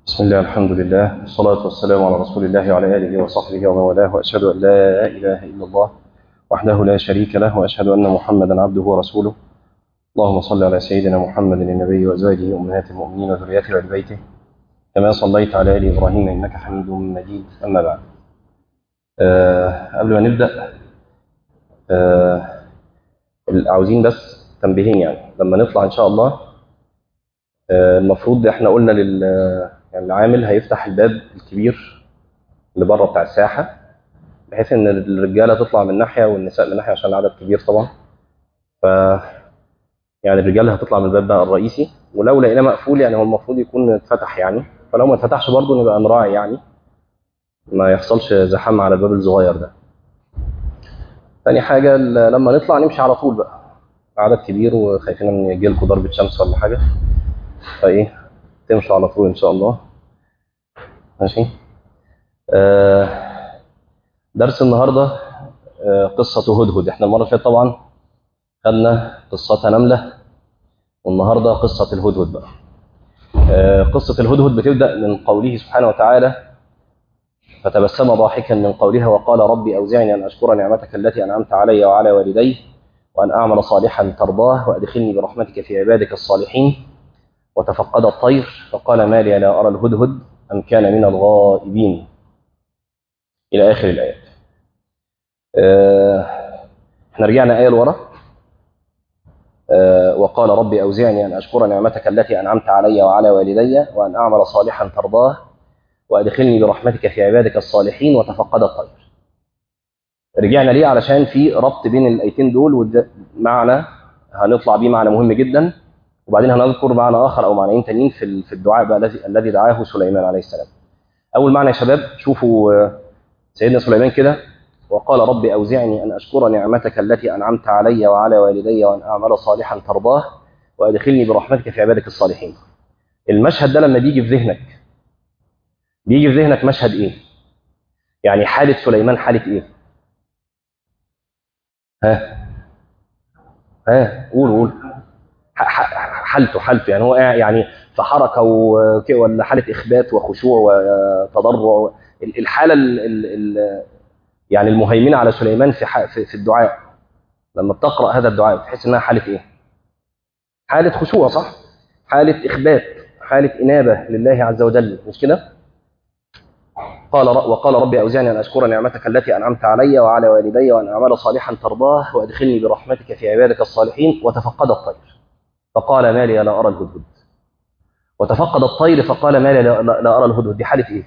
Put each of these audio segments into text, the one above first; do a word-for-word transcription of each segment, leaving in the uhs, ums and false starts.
بسم الله الحمد لله والصلاة والسلام على رسول الله وعلى آله وصحبه ومن والاه، وأشهد أن لا إله إلا الله وحده لا شريك له، وأشهد أن محمدا عبده ورسوله. اللهم صل على سيدنا محمد النبي وأزواجه أمهات المؤمنين وذريته وآل بيته كما صليت على آل إبراهيم إنك حميد مجيد. أما بعد، أه قبل ما نبدأ أه عاوزين بس تنبيهين. يعني لما نطلع إن شاء الله أه المفروض إحنا قلنا لل يعني العامل هيفتح الباب الكبير اللي بره بتاع الساحة، بحيث ان الرجاله تطلع من ناحيه والنساء من ناحيه عشان العدد كبير طبعا. ف يعني الرجاله هتطلع من الباب بقى الرئيسي، ولو لقيناه مقفول يعني هو المفروض يكون اتفتح يعني، فلو ما اتفتحش برضه نبقى نراعي يعني ما يحصلش زحام على الباب الصغير ده. تاني حاجه لما نطلع نمشي على طول بقى، عدد كبير وخايفين ان يجي لكم ضربه شمس ولا حاجه، فايه تمشوا على طول ان شاء الله. ماشي. آه درس النهارده آه قصه هدهد. احنا المره اللي فاتت طبعا خدنا قصة نملة، والنهاردة قصة الهدهد بقى. آه قصة الهدهد بتبدأ من قوله سبحانه وتعالى: فتبسم ضاحكا من قولها وقال ربي أوزعني أن أشكر نعمتك التي أنعمت علي وعلى والدي وأن أعمل صالحا ترضاه وأدخلني برحمتك في عبادك الصالحين. وتفقد الطير فقال ما لي لا أرى الهدهد أم كان من الغائبين، إلى آخر الآيات. آه احنا رجعنا آية لورا. أه وقال ربي أوزعني أن أشكر نعمتك التي أنعمت علي وعلى والدي وأن أعمل صالحا ترضاه وأدخلني برحمتك في عبادك الصالحين. وتفقد الطير. رجعنا ليه؟ علشان في ربط بين الآيتين دول، ومعنى هنطلع بيه معنى مهم جدا، وبعدين هنذكر معنى آخر أو معنيين تانيين في في الدعاء بقى الذي الذي دعاه سليمان عليه السلام. أول معنى يا شباب، شوفوا سيدنا سليمان كده: وقال ربي أوزعني أن أشكر نعمتك التي أنعمت علي وعلى والدي وأن أعمل صالحا ترضاه وأدخلني برحمتك في عبادك الصالحين. المشهد ده لما بيجي في ذهنك، بيجي في ذهنك مشهد إيه؟ يعني حالة سليمان حالة إيه؟ ها؟ ها؟ قول قول. حالته حالته يعني هو يعني في حركة ولا حالة إخبات وخشوع وتضرع؟ الحالة ال ال ال يعني المهيمنة على سليمان في في الدعاء، لما بتقرأ هذا الدعاء بتحس إنها حالة إيه؟ حالة خشوع، صح؟ حالة إخبات، حالة إنابة لله عز وجل، مش كده؟ قال وقال ربي أوزعني أن أشكر نعمتك التي أنعمت علي وعلى والدي وأن أعمل صالحا ترضاه وأدخلني برحمتك في عبادك الصالحين. وتفقد الطير فقال ما لي لا أرى الهدهد. وتفقد الطير فقال ما لي لا, لا أرى الهدهد، دي حالة إيه؟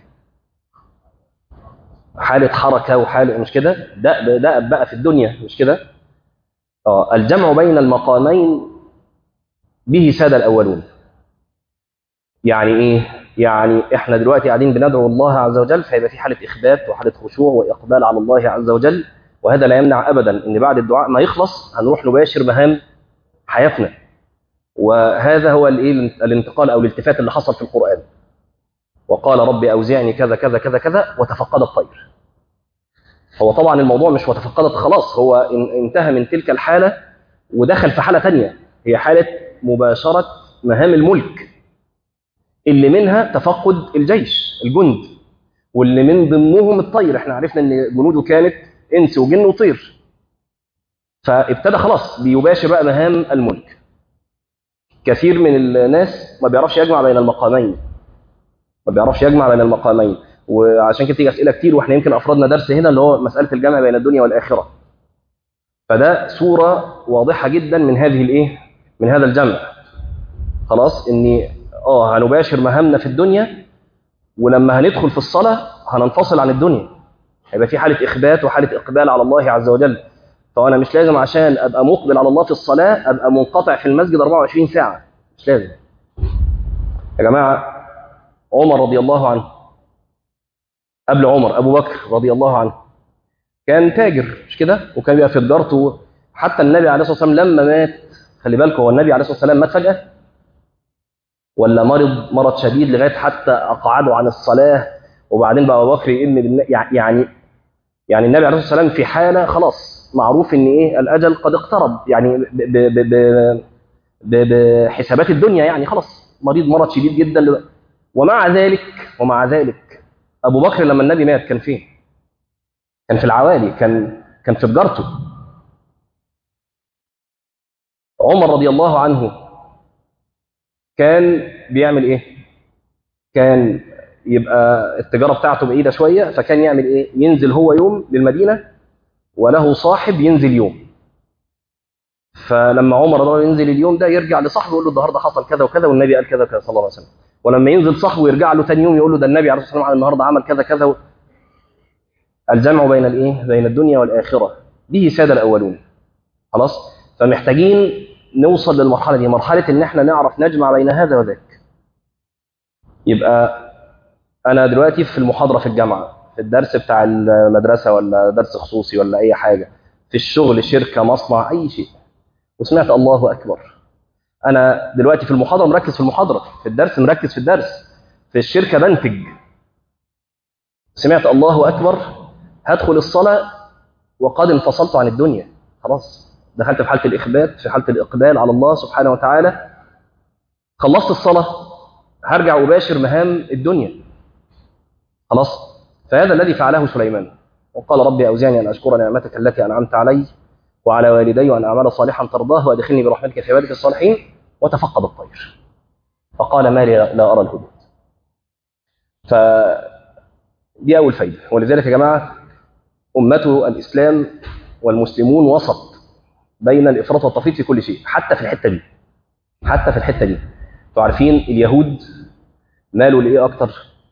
حالة حركة وحالة، مش كده؟ ده ده بقى في الدنيا، مش كده؟ آه الجمع بين المقامين به ساد الأولون. يعني إيه؟ يعني إحنا دلوقتي قاعدين بندعو الله عز وجل، فيبقى في حالة إخبات وحالة خشوع وإقبال على الله عز وجل، وهذا لا يمنع أبدا إن بعد الدعاء ما يخلص هنروح نباشر مهام حياتنا. وهذا هو الانتقال أو الالتفات اللي حصل في القرآن. وقال ربي أوزعني كذا كذا كذا كذا وتفقد الطير. هو طبعا الموضوع مش وتفقدت خلاص، هو انتهى من تلك الحالة ودخل في حالة تانية، هي حالة مباشرة مهام الملك، اللي منها تفقد الجيش الجند، واللي من ضمنهم الطير. احنا عرفنا ان جنوده كانت انس وجن وطير، فابتدى خلاص بيباشر بقى مهام الملك. كثير من الناس ما بيعرفش يجمع بين المقامين، ما بيعرفش يجمع بين المقامين، وعشان كده تيجي اسئله كتير، واحنا يمكن افردنا درس هنا اللي هو مساله الجمع بين الدنيا والاخره. فده صوره واضحه جدا من هذه الايه؟ من هذا الجمع. خلاص اني اه هنباشر مهامنا في الدنيا، ولما هندخل في الصلاه هننفصل عن الدنيا، هيبقى في حاله اخبات وحاله اقبال على الله عز وجل. فانا مش لازم عشان ابقى مقبل على الله في الصلاه ابقى منقطع في المسجد أربعة وعشرين ساعه، مش لازم يا جماعه. عمر رضي الله عنه، قبل عمر ابو بكر رضي الله عنه، كان تاجر، مش كده؟ وكان بيبقى في تجارته. حتى النبي عليه الصلاه والسلام لما مات، خلي بالكم، هو النبي عليه الصلاه والسلام مات فجاه ولا مرض مرض شديد لغايه حتى اقعده عن الصلاه، وبعدين بقى ابو بكر يئن بالله؟ يعني يعني النبي عليه الصلاه والسلام في حاله خلاص معروف ان ايه؟ الاجل قد اقترب، يعني بحسابات الدنيا، يعني خلاص مريض مرض شديد جدا، ومع ذلك ومع ذلك أبو بكر لما النبي مات كان فين؟ كان في العوالي، كان كان في تجارته. عمر رضي الله عنه كان بيعمل إيه؟ كان يبقى التجارة بتاعته بعيدة شوية، فكان يعمل إيه؟ ينزل هو يوم للمدينة وله صاحب ينزل يوم. فلما عمر رضي الله عنه ينزل اليوم ده يرجع لصاحبه يقول له النهارده حصل كذا وكذا والنبي قال كذا وكذا صلى الله عليه وسلم. ولما ينزل صاحبه يرجع له ثاني يوم يقول له ده النبي عليه الصلاه والسلام النهارده عمل كذا كذا. الجمع بين الايه؟ بين الدنيا والاخره به ساد الاولون. خلاص؟ فمحتاجين نوصل للمرحله دي، مرحله ان احنا نعرف نجمع بين هذا وذاك. يبقى انا دلوقتي في المحاضره في الجامعه، في الدرس بتاع المدرسه ولا درس خصوصي ولا اي حاجه، في الشغل، شركه، مصنع، اي شيء، وسمعت الله اكبر. انا دلوقتي في المحاضره مركز في المحاضره، في الدرس مركز في الدرس، في الشركه بنتج، سمعت الله اكبر، هدخل الصلاه وقد انفصلت عن الدنيا. خلاص دخلت في حاله الاخبات، في حاله الاقبال على الله سبحانه وتعالى. خلصت الصلاه هرجع اباشر مهام الدنيا. خلاص؟ فهذا الذي فعله سليمان، وقال ربي اوزعني ان اشكر نعمتك التي انعمت علي وعلى والدي وان اعمل صالحا ترضاه وادخلني برحمتك في عبادك الصالحين. وتفقد الطير فقال ما لي لا ارى الهدود. فدي اول فايده. ولذلك يا جماعه امته الاسلام والمسلمون وسط بين الافراط والتفريط في كل شيء، حتى في الحته دي. حتى في الحته دي انتوا عارفين اليهود مالوا لايه اكتر؟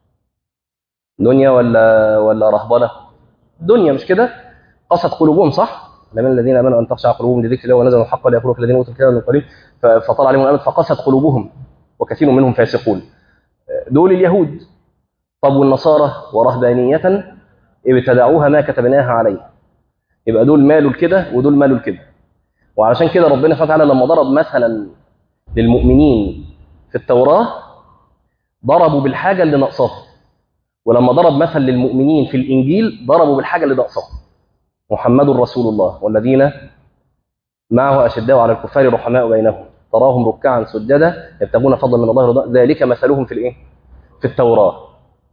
دنيا ولا ولا رهبنه؟ دنيا، مش كده؟ قست قلوبهم، صح؟ لمن الذين امنوا ان تخشع قلوبهم لذكر الله ونزلوا الحق ولا يقولوا الذين اوتوا الكتاب من قريب فطال عليهم الامد فقست قلوبهم وكثير منهم فاسقون. دول اليهود. طب والنصارى ورهبانيه ابتدعوها ما كتبناها عليه. يبقى دول مالوا لكده ودول مالوا لكده. وعلشان كده ربنا سبحانه وتعالى لما ضرب مثلا للمؤمنين في التوراه ضربوا بالحاجه اللي ناقصاهم، ولما ضرب مثل للمؤمنين في الانجيل ضربوا بالحاجه اللي ناقصاهم. محمد رسول الله والذين معه اشداء على الكفار رحماء بينهم تراهم ركعا سجدا يبتغون فضلا من الله ورضوانه ذلك مثلهم في الايه؟ في التوراه.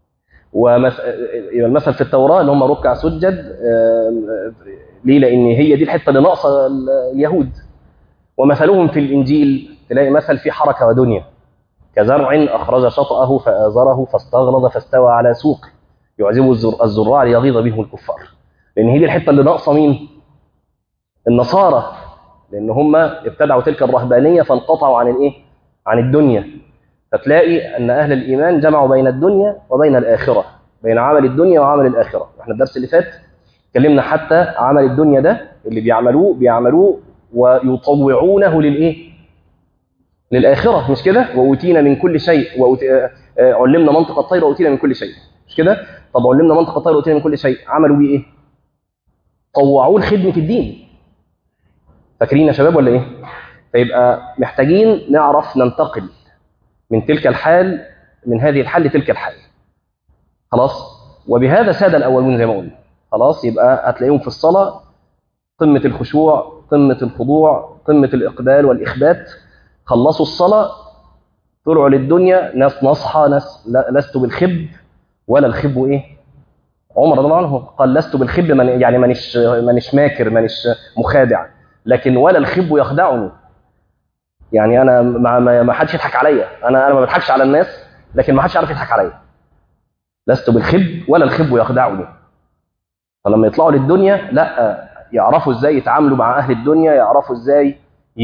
والمثل في التوراه اللي هم ركع سجد. ليه؟ لان هي دي الحته اللي ناقصه اليهود. ومثلهم في الانجيل تلاقي مثل في حركه ودنيا، كزرع اخرج شطاه فازره فاستغلظ فاستوى على سوقه يعجب الزراع ليغيظ بهم الكفار. لان هي دي الحته اللي ناقصه مين؟ النصارى، لان هم ابتدعوا تلك الرهبانيه فانقطعوا عن الايه؟ عن الدنيا. فتلاقي ان اهل الايمان جمعوا بين الدنيا وبين الاخره، بين عمل الدنيا وعمل الاخره. احنا الدرس اللي فات اتكلمنا حتى عمل الدنيا ده اللي بيعملوه بيعملوه ويطوعونه للايه؟ للاخره، مش كده؟ واوتينا من كل شيء وأوتي... علمنا منطق الطير واوتينا من كل شيء، مش كده؟ طب علمنا منطق الطير واوتينا من كل شيء، عملوا بيه ايه؟ طوعوه لخدمه الدين. فاكرين يا شباب ولا ايه؟ فيبقى محتاجين نعرف ننتقل من تلك الحال، من هذه الحال لتلك الحال. خلاص؟ وبهذا ساد الاولون زي ما قلنا. خلاص؟ يبقى هتلاقيهم في الصلاه قمه الخشوع، قمه الخضوع، قمه الاقبال والاخبات. خلصوا الصلاه طلعوا للدنيا، ناس نصحى، ناس لست بالخب ولا الخب ايه؟ عمر رضي الله عنه قال لست بالخب، من يعني مانيش مانيش ماكر، مانيش مخادع، لكن ولا الخب يخدعني. يعني انا ما ما حدش يضحك عليا، انا انا ما بضحكش على الناس، لكن ما حدش يعرف يضحك عليا. لست بالخب ولا الخب يخدعني. فلما يطلعوا للدنيا لا، يعرفوا ازاي يتعاملوا مع اهل الدنيا، يعرفوا ازاي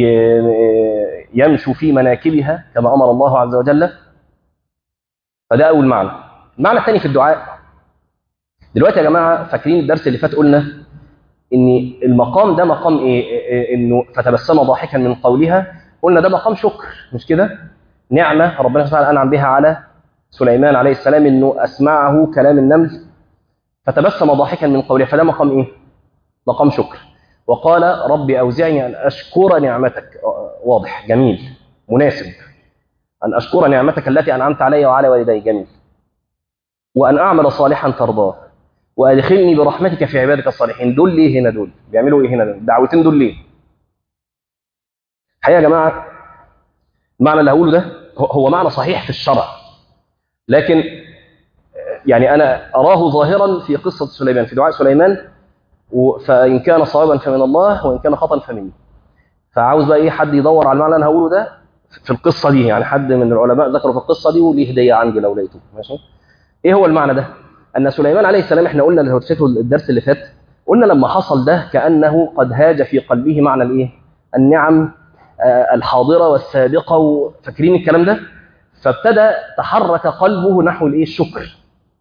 يمشوا في مناكبها كما امر الله عز وجل. فده اول معنى. المعنى الثاني في الدعاء. دلوقتي يا جماعه فاكرين الدرس اللي فات قلنا ان المقام ده مقام ايه؟ انه فتبسم ضاحكا من قولها. قلنا ده مقام شكر، مش كده؟ نعمه ربنا سبحانه وتعالى انعم بها على سليمان عليه السلام، انه اسمعه كلام النمل فتبسم ضاحكا من قولها. فده مقام ايه؟ مقام شكر. وقال ربي اوزعني ان اشكر نعمتك. واضح، جميل، مناسب. ان اشكر نعمتك التي انعمت علي وعلى والدي، جميل. وان اعمل صالحا ترضاه وادخلني برحمتك في عبادك الصالحين. دول ليه هنا؟ دول بيعملوا ايه هنا؟ الدعوتين دول ليه؟ الحقيقه يا جماعه المعنى اللي هقوله ده هو معنى صحيح في الشرع، لكن يعني أنا أراه ظاهرا في قصة سليمان، في دعاء سليمان، فإن كان صوابا فمن الله وإن كان خطأ فمني. فعاوز بقى إيه حد يدور على المعنى اللي أنا هقوله ده في القصة دي، يعني حد من العلماء ذكروا في القصة دي وليه هدية عندي لو لقيته. ماشي. إيه هو المعنى ده؟ أن سليمان عليه السلام، إحنا قلنا اللي هرسته الدرس اللي فات، قلنا لما حصل ده كأنه قد هاج في قلبه معنى الإيه؟ النعم آه الحاضرة والسابقة، وفاكرين الكلام ده؟ فابتدى تحرك قلبه نحو الإيه؟ الشكر.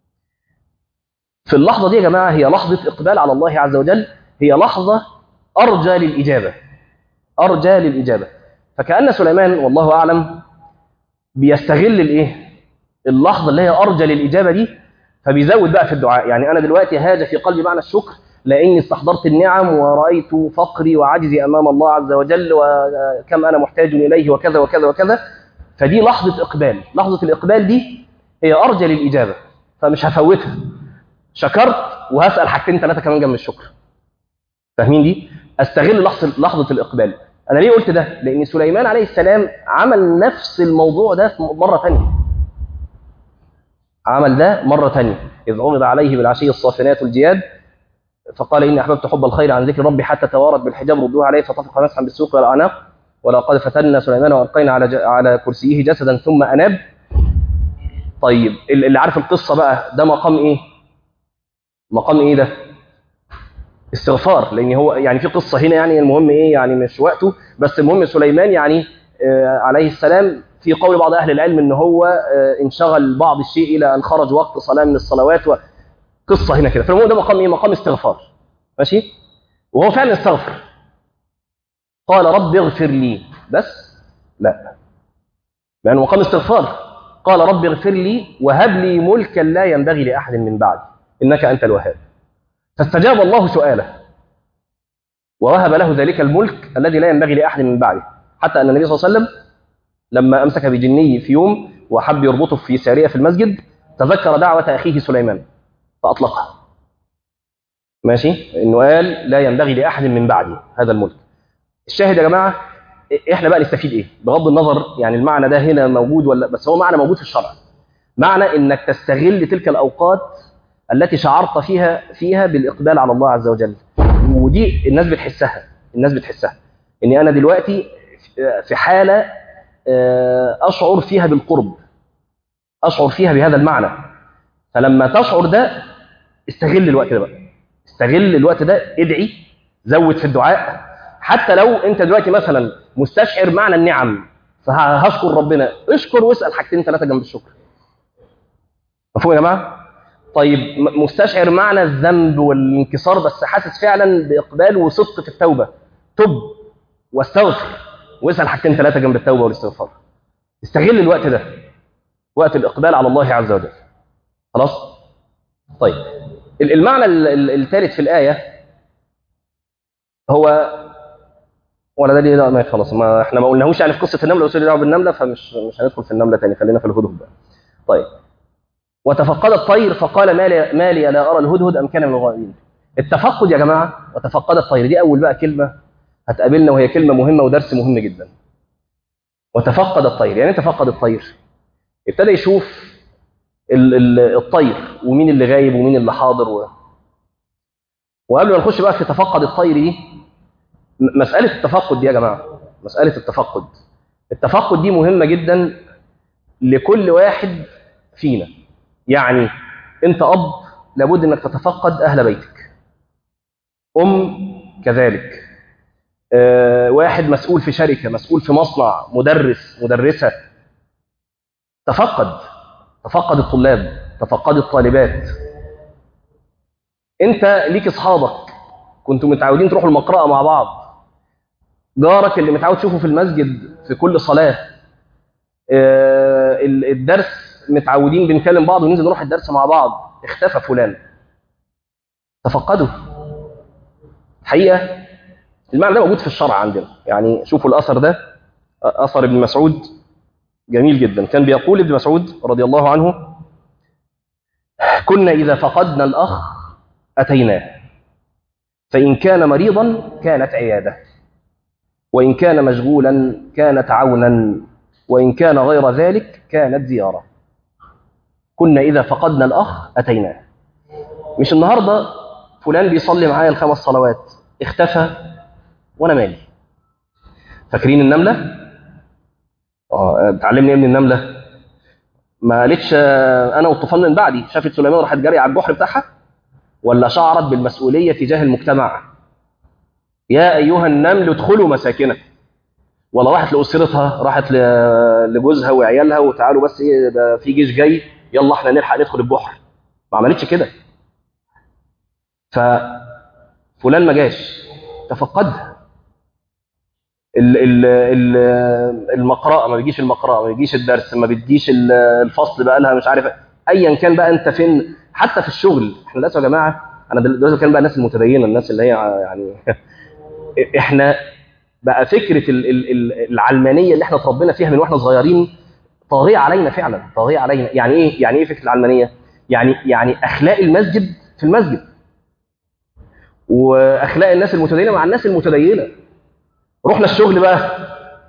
في اللحظة دي يا جماعة هي لحظة إقبال على الله عز وجل، هي لحظة أرجى للإجابة، أرجى للإجابة. فكأن سليمان والله أعلم بيستغل الإيه؟ اللحظة اللي هي أرجى للإجابة دي، فبيزود بقى في الدعاء. يعني أنا دلوقتي هاج في قلبي معنى الشكر لأني استحضرت النعم ورأيت فقري وعجزي أمام الله عز وجل وكم أنا محتاج إليه وكذا وكذا وكذا. فدي لحظة إقبال، لحظة الإقبال دي هي أرجى للإجابة، فمش هفوتها. شكرت وهسأل حاجتين ثلاثة كمان جنب الشكر. فاهمين دي؟ أستغل لحظة لحظة الإقبال. أنا ليه قلت ده؟ لأن سليمان عليه السلام عمل نفس الموضوع ده مرة ثانية. عمل ده مرة ثانية، إذ عرض عليه بالعشي الصافنات الجياد فقال إني أحببت حب الخير عن ذكر ربي حتى توارت بالحجاب ردوها عليه فطفق مسحا بالسوق والأعناق ولقد فتنا سليمان وألقينا على على كرسيه جسدا ثم أناب. طيب اللي عارف القصة بقى ده مقام إيه؟ مقام إيه ده؟ استغفار. لأن هو يعني في قصة هنا، يعني المهم إيه، يعني مش وقته، بس المهم سليمان يعني آه عليه السلام في قول بعض أهل العلم إن هو آه انشغل بعض الشيء إلى أن خرج وقت صلاة من الصلوات، وقصة هنا كده. فالمهم ده مقام إيه؟ مقام استغفار. ماشي؟ وهو فعلا استغفر، قال رب اغفر لي، بس لا، لأنه مقام استغفار. قال رب اغفر لي وهب لي ملكا لا ينبغي لأحد من بعدي إنك أنت الوهاب. فاستجاب الله سؤاله ووهب له ذلك الملك الذي لا ينبغي لأحد من بعده، حتى أن النبي صلى الله عليه وسلم لما أمسك بجني في يوم وحب يربطه في سارية في المسجد تذكر دعوة أخيه سليمان فأطلقها. ماشي؟ إنه قال لا ينبغي لأحد من بعدي هذا الملك. الشاهد يا جماعة، إحنا بقى نستفيد إيه؟ بغض النظر يعني المعنى ده هنا موجود ولا، بس هو معنى موجود في الشرع. معنى إنك تستغل تلك الأوقات التي شعرت فيها فيها بالإقبال على الله عز وجل. ودي الناس بتحسها، الناس بتحسها إني أنا دلوقتي في حالة أشعر فيها بالقرب، أشعر فيها بهذا المعنى. فلما تشعر ده استغل الوقت ده بقى، استغل الوقت ده، ادعي، زود في الدعاء. حتى لو أنت دلوقتي مثلا مستشعر معنى النعم فهشكر ربنا، اشكر واسأل حاجتين ثلاثة جنب الشكر. مفهوم يا جماعة؟ طيب مستشعر معنى الذنب والانكسار بس حاسس فعلا بإقبال وصدق في التوبة، تب واستغفر واسأل حاجتين ثلاثة جنب التوبة والاستغفار. استغل الوقت ده، وقت الإقبال على الله عز وجل. خلاص؟ طيب المعنى الثالث في الآية هو، ولا ده ليه ما خلاص، ما احنا ما قلناهوش يعني في قصة النملة وسوري دعوة بالنملة، فمش مش هندخل في النملة تاني، خلينا في الهدهد بقى. طيب وتفقد الطير فقال ما لي, ما لي لا أرى الهدهد أم كان من الغائبين. التفقد يا جماعة، وتفقد الطير دي أول بقى كلمة هتقابلنا وهي كلمة مهمة ودرس مهم جدا. وتفقد الطير يعني تفقد الطير، ابتدى يشوف ال ال الطير ومين اللي غايب ومين اللي حاضر و... وقبل ما نخش بقى في تفقد الطير دي، مسألة التفقد دي يا جماعة، مسألة التفقد التفقد دي مهمة جدا لكل واحد فينا. يعني أنت أب لابد أنك تتفقد أهل بيتك، أم كذلك، أه واحد مسؤول في شركة، مسؤول في مصنع، مدرس، مدرسة، تفقد تفقد الطلاب، تفقد الطالبات. أنت ليك أصحابك كنتوا متعودين تروحوا المقرأة مع بعض، جارك اللي متعود تشوفه في المسجد في كل صلاة، أه الدرس متعودين بنكلم بعض وننزل نروح الدرس مع بعض، اختفى فلان، تفقده. حقيقة المعنى ده موجود في الشرع عندنا. يعني شوفوا الأثر ده، أثر ابن مسعود جميل جدا. كان بيقول ابن مسعود رضي الله عنه: كنا إذا فقدنا الأخ أتيناه، فإن كان مريضا كانت عيادة، وإن كان مشغولا كانت عونا، وإن كان غير ذلك كانت زيارة. كنا إذا فقدنا الأخ أتيناه. مش النهاردة فلان بيصلي معايا الخمس صلوات اختفى وأنا مالي. فاكرين النملة؟ اه اتعلمني ايه من النملة؟ ما قالتش أنا والطوفان من بعدي، شافت سليمان راحت جري على البحر بتاعها، ولا شعرت بالمسؤولية تجاه المجتمع؟ يا أيها النمل ادخلوا مساكنكم. ولا راحت لأسرتها، راحت لجوزها وعيالها وتعالوا بس ايه ده في جيش جاي يلا احنا نلحق ندخل البحر؟ ما عملتش كده. ففلان ما جاش تفقدها. ال- ال- ال- المقرأة ما بيجيش، المقرأة ما بيجيش، الدرس ما بتجيش، الفصل بقى لها مش عارف ايا كان بقى انت فين. حتى في الشغل احنا للاسف يا جماعه، انا دلوقتي كان بقى الناس المتدينه، الناس اللي هي يعني احنا بقى فكره ال- ال- ال- العلمانيه اللي احنا اتربينا فيها من واحنا صغيرين طاغيه علينا فعلا، طاغيه علينا. يعني ايه؟ يعني ايه فكره العلمانيه؟ يعني يعني اخلاق المسجد في المسجد، واخلاق الناس المتدينه مع الناس المتدينه. رحنا الشغل بقى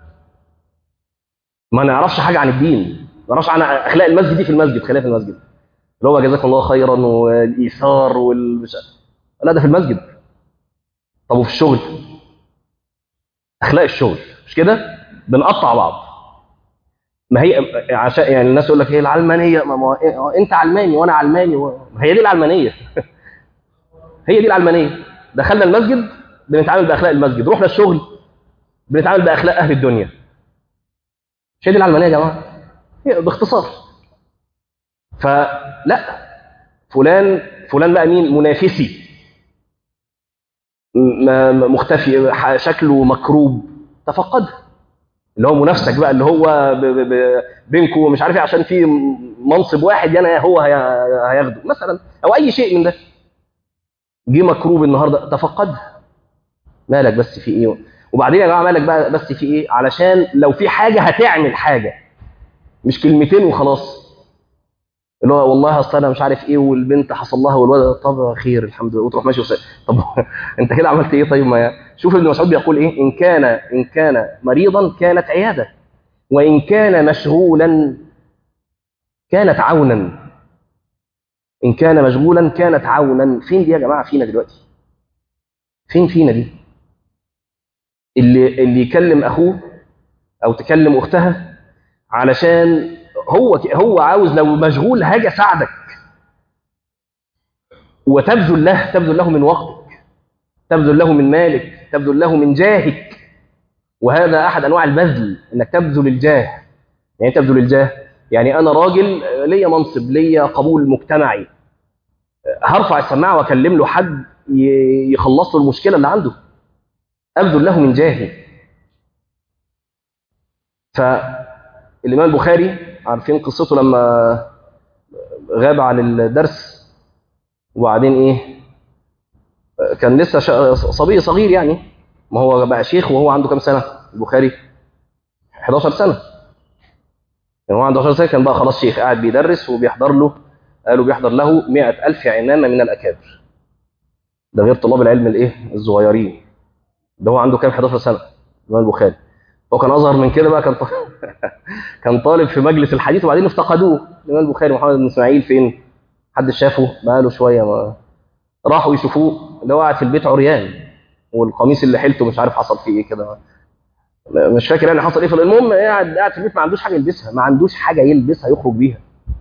ما نعرفش حاجه عن الدين، ما نعرفش عن اخلاق المسجد دي في المسجد، خليها في المسجد، اللي هو جزاكم الله خيرا والايثار والمش، لا ده في المسجد. طب وفي الشغل؟ اخلاق الشغل مش كده؟ بنقطع بعض. ما هي عشان يعني الناس يقول لك ايه العلمانيه، ما ما انت علماني وانا علماني و... ما هي دي العلمانيه. هي دي العلمانيه. دخلنا المسجد بنتعامل باخلاق المسجد، رحنا الشغل بنتعامل باخلاق اهل الدنيا. مش هي دي العلمانيه يا جماعه؟ هي باختصار. فلا، فلان فلان بقى مين؟ منافسي، م- مختفي، ح- شكله مكروب، تفقده. اللي هو منافسك بقى، اللي هو ب- ب- ب- بينكم مش عارف ايه عشان في منصب واحد يعني هو هي- هياخده مثلا، او اي شيء من ده. جه مكروب النهارده تفقده. مالك بس في ايه؟ وبعدين يا جماعه مالك بقى بس في ايه؟ علشان لو في حاجه هتعمل حاجه، مش كلمتين وخلاص. اللي هو والله اصل انا مش عارف ايه والبنت حصل لها والولد، طب خير الحمد لله، وتروح ماشي وسائل. طب انت كده عملت ايه؟ طيب ما شوف ابن مسعود بيقول ايه؟ ان كان ان كان مريضا كانت عياده، وان كان مشغولا كانت عونا. ان كان مشغولا كانت عونا. فين دي يا جماعه فينا دلوقتي؟ فين فينا دي؟ اللي اللي يكلم اخوه او تكلم اختها علشان هو هو عاوز لو مشغول هاجي اساعدك، وتبذل له، تبذل له من وقتك، تبذل له من مالك، تبذل له من جاهك. وهذا احد انواع البذل، انك تبذل الجاه. يعني تبذل الجاه يعني انا راجل ليا منصب، ليا قبول مجتمعي، هرفع السماعه واكلم له حد يخلص له المشكله اللي عنده، ابذل له من جاهي. فالامام البخاري عارفين قصته لما غاب عن الدرس، وبعدين ايه؟ كان لسه صبي صغير يعني، ما هو بقى شيخ وهو عنده كام سنه البخاري؟ حداشر سنه. يعني هو عنده عشر سنه كان بقى خلاص شيخ، قاعد بيدرس وبيحضر له، قالوا بيحضر له مئة ألف عمامه من الاكابر. ده غير طلاب العلم الايه الصغيرين. ده هو عنده كام؟ حداشر سنه الامام البخاري. هو كان اصغر من كده بقى، كان طالب كان طالب في مجلس الحديث، وبعدين افتقدوه. الامام البخاري محمد بن اسماعيل فين؟ حد شافه؟ بقاله شويه ما راحوا يشوفوه، اللي هو قاعد في البيت عريان، والقميص اللي حيلته مش عارف حصل فيه ايه كده، مش فاكر يعني حصل ايه. المهم قاعد قاعد في البيت ما عندوش حاجه يلبسها، ما عندوش حاجه يلبسها يخرج بيها.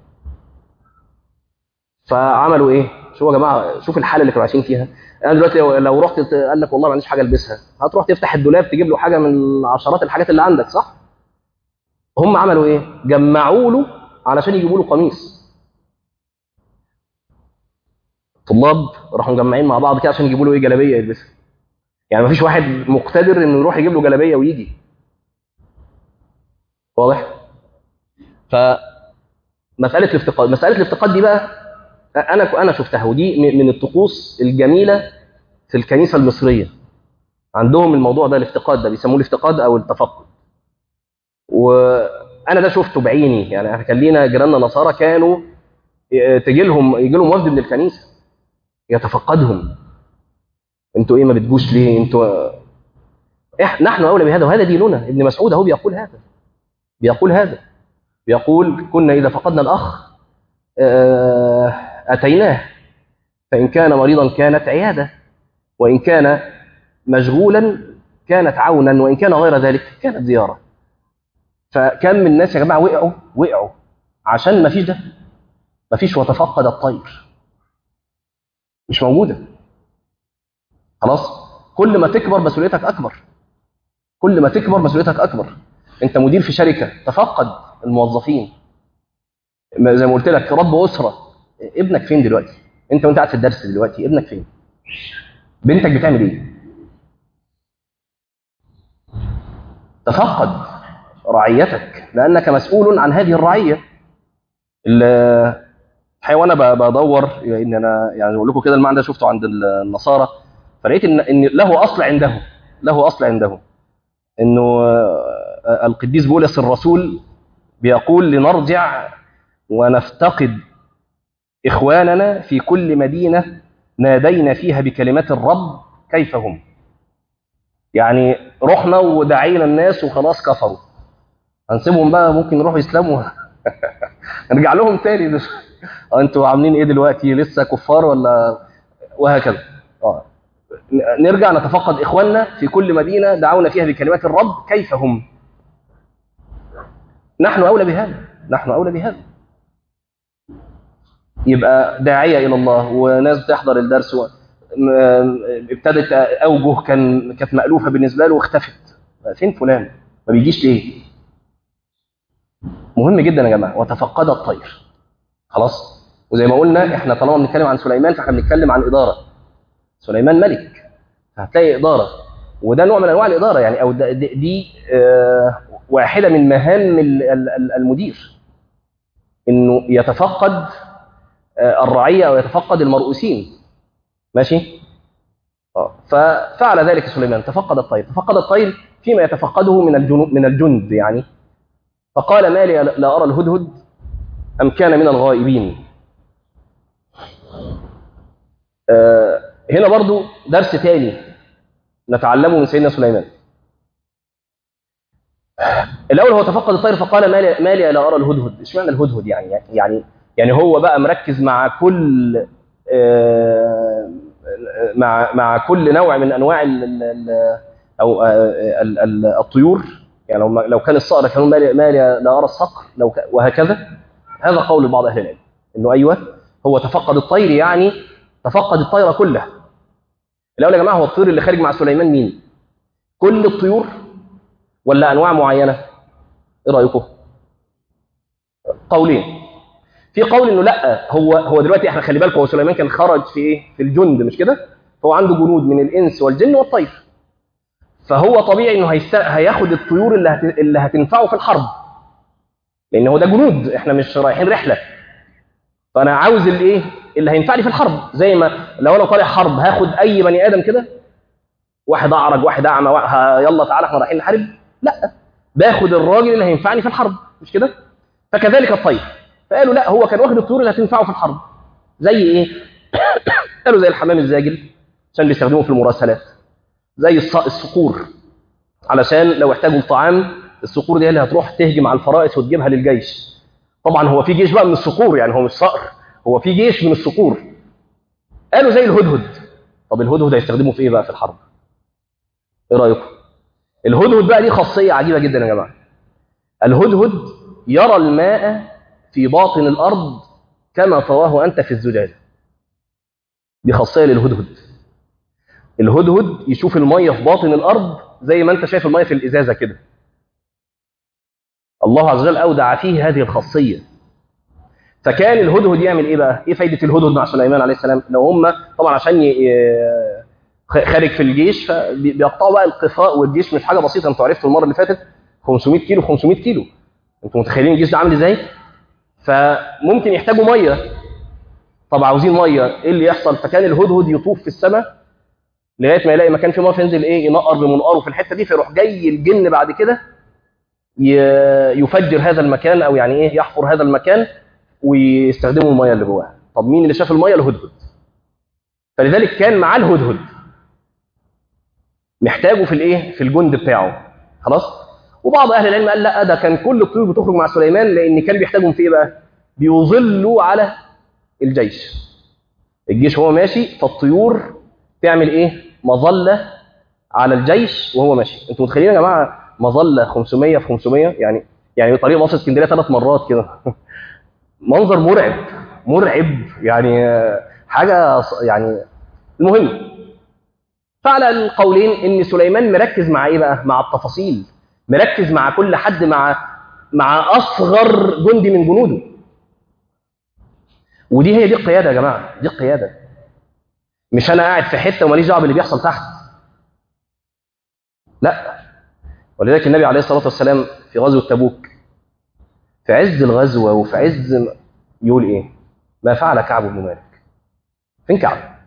فعملوا ايه؟ شوفوا يا جماعه، شوف الحاله اللي كانوا عايشين فيها. انا دلوقتي لو رحت قال لك والله ما عنديش حاجه البسها، هتروح تفتح الدولاب تجيب له حاجه من عشرات الحاجات اللي عندك، صح؟ هم عملوا ايه؟ جمعوا له علشان يجيبوا له قميص. طلاب راحوا مجمعين مع بعض كده عشان يجيبوا له ايه؟ جلابيه يلبسها. يعني ما فيش واحد مقتدر انه يروح يجيب له جلابيه ويجي. واضح؟ فمساله الافتقاد، مساله الافتقاد دي بقى انا انا شفتها، ودي من الطقوس الجميله في الكنيسه المصريه. عندهم الموضوع ده، الافتقاد ده بيسموه الافتقاد او التفقد. وانا ده شفته بعيني. يعني احنا كان لينا جيراننا نصارى كانوا تجي لهم يجي لهم وفد من الكنيسه يتفقدهم. انتوا ايه ما بتجوش ليه؟ انتوا إح... نحن اولى بهذا، وهذا ديننا. ابن مسعود اهو بيقول هذا، بيقول هذا بيقول كنا اذا فقدنا الاخ أتيناه، فإن كان مريضا كانت عيادة، وإن كان مشغولا كانت عونا، وإن كان غير ذلك كانت زيارة. فكم من الناس يا جماعة وقعوا وقعوا عشان ما فيش ده، ما فيش وتفقد الطير، مش موجودة. خلاص، كل ما تكبر مسؤوليتك أكبر، كل ما تكبر مسؤوليتك أكبر. أنت مدير في شركة، تفقد الموظفين. زي ما قلت لك، رب أسرة، ابنك فين دلوقتي؟ أنت وأنت قاعد في الدرس دلوقتي ابنك فين؟ بنتك بتعمل إيه؟ تفقد رعيتك لأنك مسؤول عن هذه الرعية. الحقيقة وأنا بدور، إن أنا يعني أقول لكم كده المعنى ده شفته عند النصارى، فلقيت إن إن له أصل عندهم، له أصل عندهم إنه القديس بولس الرسول بيقول لنرجع ونفتقد إخواننا في كل مدينة نادينا فيها بكلمات الرب كيف هم. يعني رحنا ودعينا الناس وخلاص كفروا، هنسيبهم بقى؟ ممكن يروحوا يسلموا نرجع لهم تاني انتوا عاملين ايه دلوقتي؟ لسه كفار ولا؟ وهكذا. اه نرجع نتفقد اخواننا في كل مدينه دعونا فيها بكلمات الرب كيف هم. نحن اولى بهذا، نحن اولى بهذا. يبقى داعيه الى الله وناس تحضر الدرس و... ابتدت اوجه كان كانت مالوفه بالنسبه له واختفت. فين فلان؟ ما بيجيش ليه؟ مهم جدا يا جماعه. وتفقد الطير. خلاص. وزي ما قلنا احنا طالما بنتكلم عن سليمان فاحنا بنتكلم عن اداره. سليمان ملك، فهتلاقي اداره، وده نوع من انواع الاداره يعني، او دي, دي آه واحده من مهام المدير، انه يتفقد آه الرعيه او يتفقد المرؤوسين. ماشي؟ اه ففعل ذلك سليمان، تفقد الطير. تفقد الطير فيما يتفقده من الجنود من الجند يعني. فقال ما لي لا ارى الهدهد ام كان من الغائبين. آه هنا برضو درس تاني نتعلمه من سيدنا سليمان. الاول هو تفقد الطير فقال ما لي ما لي لا ارى الهدهد. اشمعنى الهدهد يعني؟ يعني يعني هو بقى مركز مع كل آه مع مع كل نوع من انواع ال ال او ال ال الطيور يعني. لو لو كان الصقر كان ما لي ما لي لا ارى الصقر، لو وهكذا. هذا قول بعض اهل العلم انه ايوه هو تفقد الطير يعني تفقد الطير كله. الاول يا جماعه هو الطير اللي خارج مع سليمان مين؟ كل الطيور ولا انواع معينه؟ ايه رايكم؟ قولين. في قول انه لا، هو هو دلوقتي احنا خلي بالكم، هو سليمان كان خرج في ايه؟ في الجند، مش كده؟ فهو عنده جنود من الانس والجن والطير. فهو طبيعي انه هيست... هياخد الطيور اللي هت... اللي هتنفعه في الحرب، لان هو ده جنود، احنا مش رايحين رحله. فانا عاوز الايه اللي هينفعني في الحرب. زي ما لو انا طالع حرب هاخد اي بني ادم كده، واحد اعرج واحد اعمى واحد... يلا تعالى احنا رايحين نحارب. لا، باخد الراجل اللي هينفعني في الحرب، مش كده؟ فكذلك الطير. فقالوا لا، هو كان واخد الطيور اللي هتنفعه في الحرب. زي ايه؟ قالوا زي الحمام الزاجل عشان بيستخدموه في المراسلات، زي الصقور علشان لو احتاجوا الطعام، الصقور دي اللي هتروح تهجم على الفرائس وتجيبها للجيش. طبعا هو في جيش بقى من الصقور يعني، هو مش صقر، هو في جيش من الصقور. قالوا زي الهدهد. طب الهدهد هيستخدموه في ايه بقى في الحرب؟ ايه رايكم؟ الهدهد بقى دي خاصيه عجيبه جدا يا جماعه. الهدهد يرى الماء في باطن الارض كما تراه انت في الزجاجه. دي خاصيه للهدهد. الهدهد يشوف الميه في باطن الارض زي ما انت شايف الميه في الازازه كده. الله عز وجل اودع فيه هذه الخاصيه. فكان الهدهد يعمل ايه بقى؟ ايه فايده الهدهد مع سليمان عليه السلام؟ لو هم طبعا عشان ي... خارج في الجيش فبيقطعوا بقى القفاء، والجيش مش حاجه بسيطه. انتوا عرفتوا المره اللي فاتت خمسمائة كيلو خمسمائة كيلو. انتوا متخيلين الجيش ده عامل ازاي؟ فممكن يحتاجوا ميه. طب عاوزين ميه، ايه اللي يحصل؟ فكان الهدهد يطوف في السماء لغايه ما يلاقي مكان فيه ميه، فينزل ايه؟ ينقر بمنقاره في الحته دي، فيروح جاي الجن بعد كده يفجر هذا المكان، او يعني ايه؟ يحفر هذا المكان ويستخدموا الميه اللي جواها. طب مين اللي شاف الميه؟ الهدهد. فلذلك كان معاه الهدهد محتاجه في الايه؟ في الجند بتاعه. خلاص. وبعض اهل العلم قال لا، ده كان كل الطيور بتخرج مع سليمان لان كان بيحتاجهم في ايه بقى؟ بيظلوا على الجيش. الجيش وهو ماشي فالطيور تعمل ايه؟ مظله على الجيش وهو ماشي. انتوا متخيلين يا جماعه مظله خمسمية في خمسمية؟ يعني يعني طريق مصر اسكندريه ثلاث مرات كده. منظر مرعب مرعب يعني حاجه يعني. المهم، فعلى القولين ان سليمان مركز مع ايه بقى؟ مع التفاصيل، مركز مع كل حد، مع مع اصغر جندي من جنوده. ودي هي دي القياده يا جماعه، دي القياده. مش انا قاعد في حته وماليش دعوه باللي بيحصل تحت. لا. ولذلك النبي عليه الصلاه والسلام في غزوه تبوك في عز الغزوه وفي عز يقول ايه؟ ما فعل كعب بن مالك. فين كعب؟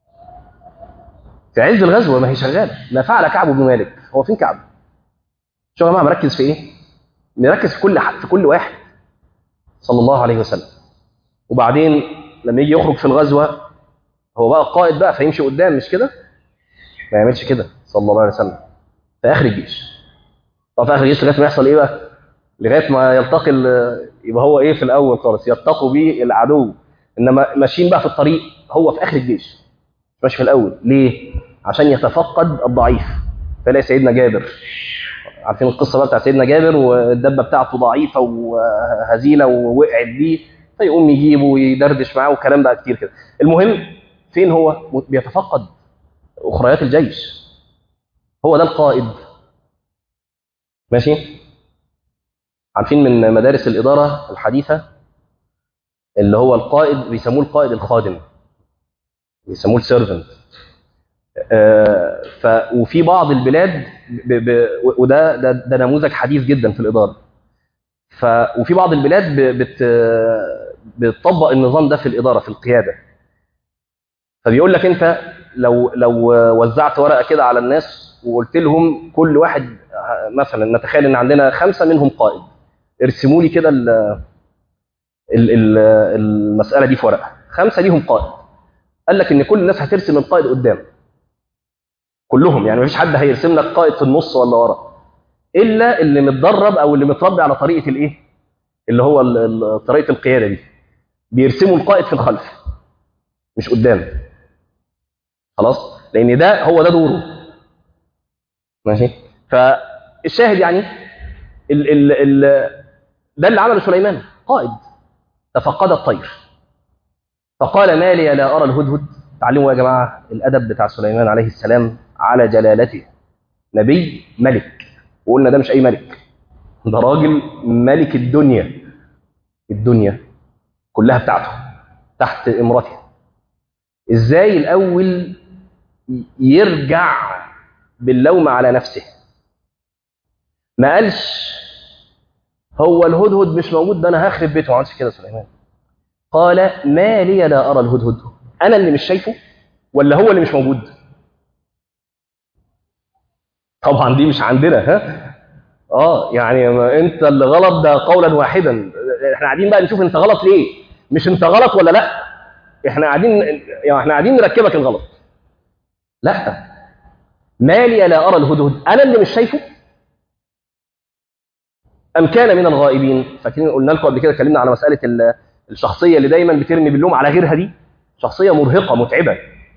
في عز الغزوه ما هي شغاله. ما فعل كعب بن مالك. هو فين كعب؟ شو يا جماعه مركز في ايه؟ مركز في كل حد، في كل واحد صلى الله عليه وسلم. وبعدين لما يجي يخرج في الغزوه هو بقى القائد بقى، فيمشي قدام مش كده؟ ما يعملش كده صلى الله عليه وسلم. في اخر الجيش. طب في اخر الجيش لغايه ما يحصل ايه بقى؟ لغايه ما يلتقي، يبقى هو ايه في الاول خالص؟ يلتقوا به العدو. انما ماشيين بقى في الطريق هو في اخر الجيش، مش في الاول. ليه؟ عشان يتفقد الضعيف. فلاقي سيدنا جابر، عارفين القصه بقى بتاع سيدنا جابر، والدبه بتاعته ضعيفه وهزيله ووقعت بيه، فيقوم يجيبه ويدردش معاه وكلام بقى كتير كده. المهم، فين هو؟ بيتفقد اخريات الجيش. هو ده القائد. ماشي. عارفين من مدارس الاداره الحديثه اللي هو القائد بيسموه القائد الخادم، بيسموه السيرفنت. آه ف وفي بعض البلاد ب ب وده ده, ده نموذج حديث جدا في الاداره. ف وفي بعض البلاد ب بت بتطبق النظام ده في الاداره، في القياده. فبيقول لك انت لو لو وزعت ورقه كده على الناس وقلت لهم كل واحد، مثلا نتخيل ان عندنا خمسه منهم قائد، ارسموا لي كده المساله دي في ورقه، خمسه ليهم قائد. قال لك ان كل الناس هترسم القائد قدام كلهم، يعني مفيش حد هيرسم لك قائد في النص ولا ورا، الا اللي متدرب او اللي متربي على طريقه الايه، اللي هو طريقه القياده دي. بيرسموا القائد في الخلف مش قدام. خلاص، لان ده هو ده دوره. ماشي. فالشاهد يعني ال ال ال ده اللي عمله سليمان، قائد تفقد الطير فقال ما لي لا ارى الهدهد. تعلموا يا جماعه الادب بتاع سليمان عليه السلام على جلالته. نبي ملك، وقلنا ده مش اي ملك، ده راجل ملك الدنيا. الدنيا كلها بتاعته تحت امرته. ازاي الاول يرجع باللوم على نفسه؟ ما قالش هو الهدهد مش موجود ده انا هخرب بيته. ما عملش كده سليمان. قال ما لي لا ارى الهدهد. انا اللي مش شايفه ولا هو اللي مش موجود؟ طبعا دي مش عندنا. ها اه يعني انت اللي غلط ده قولا واحدا. احنا قاعدين بقى نشوف انت غلط ليه، مش انت غلط ولا لا. احنا قاعدين يعني احنا قاعدين نركبك الغلط. لا، ما لي لا ارى الهدهد، انا اللي مش شايفه ام كان من الغائبين. فاكرين قلنا لكم قبل كده، اتكلمنا على مساله الشخصيه اللي دايما بترمي باللوم على غيرها. دي شخصيه مرهقه متعبه،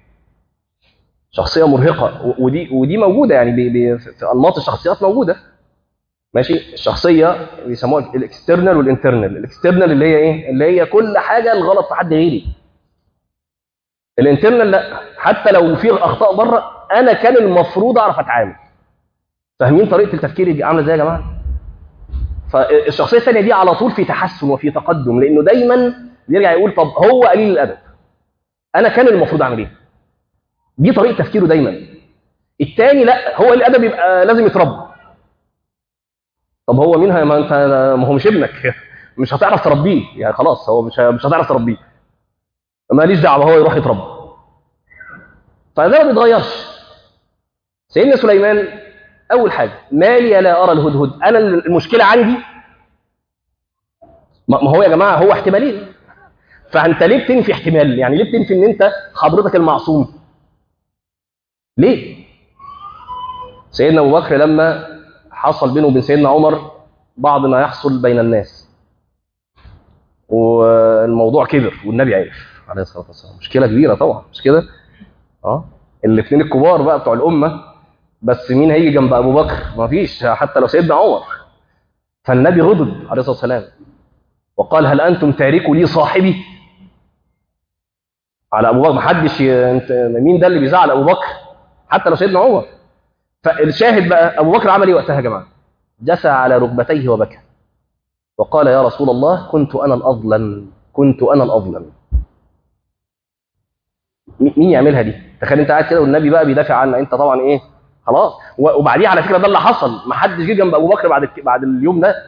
شخصيه مرهقه. ودي ودي موجوده يعني بي بي في انماط الشخصيات موجوده. ماشي. الشخصيه بيسموها الاكسترنال والانترنال. الاكسترنال اللي هي ايه؟ اللي هي كل حاجه الغلط في حد غيري. الانترنال لا، حتى لو في اخطاء بره انا كان المفروض اعرف اتعامل. فاهمين طريقه التفكير دي عامله ازاي يا جماعه؟ فالشخصيه الثانيه دي على طول في تحسن وفي تقدم، لانه دايما بيرجع يقول طب هو قليل الادب، انا كان المفروض اعمل ايه؟ دي طريقه تفكيره دايما. الثاني لا، هو قليل الادب يبقى لازم يتربى. طب هو مين؟ ما انت ما هو مش ابنك، مش هتعرف تربيه يعني، خلاص هو مش مش هتعرف تربيه، ماليش دعوه، هو يروح يتربى. فده ما بيتغيرش. سيدنا سليمان اول حاجه ما لي لا ارى الهدهد، انا المشكله عندي. ما هو يا جماعه هو احتمالين، فانت ليه بتنفي احتمال؟ يعني ليه بتنفي ان انت حضرتك المعصوم؟ ليه؟ سيدنا ابو بكر لما حصل بينه وبين سيدنا عمر بعض ما يحصل بين الناس، والموضوع كبر والنبي عرف عليه الصلاه والسلام. مشكله كبيره طبعا، مش كده؟ اه الاثنين الكبار بقى بتوع الامه، بس مين هيجي جنب ابو بكر؟ ما فيش، حتى لو سيدنا عمر. فالنبي غضب عليه الصلاه والسلام وقال هل انتم تاركوا لي صاحبي؟ على ابو بكر. ما حدش ي... انت مين ده اللي بيزعل ابو بكر حتى لو سيدنا عمر؟ فالشاهد بقى ابو بكر عمل ايه وقتها يا جماعه؟ جثى على ركبتيه وبكى وقال يا رسول الله كنت انا الاظلم، كنت انا الاظلم. مين يعملها دي؟ تخيل انت قاعد كده والنبي بقى بيدافع عنك، انت طبعا ايه خلاص. وبعديه على فكره ده اللي حصل، ما حدش جه جنب ابو بكر بعد بعد اليوم ده.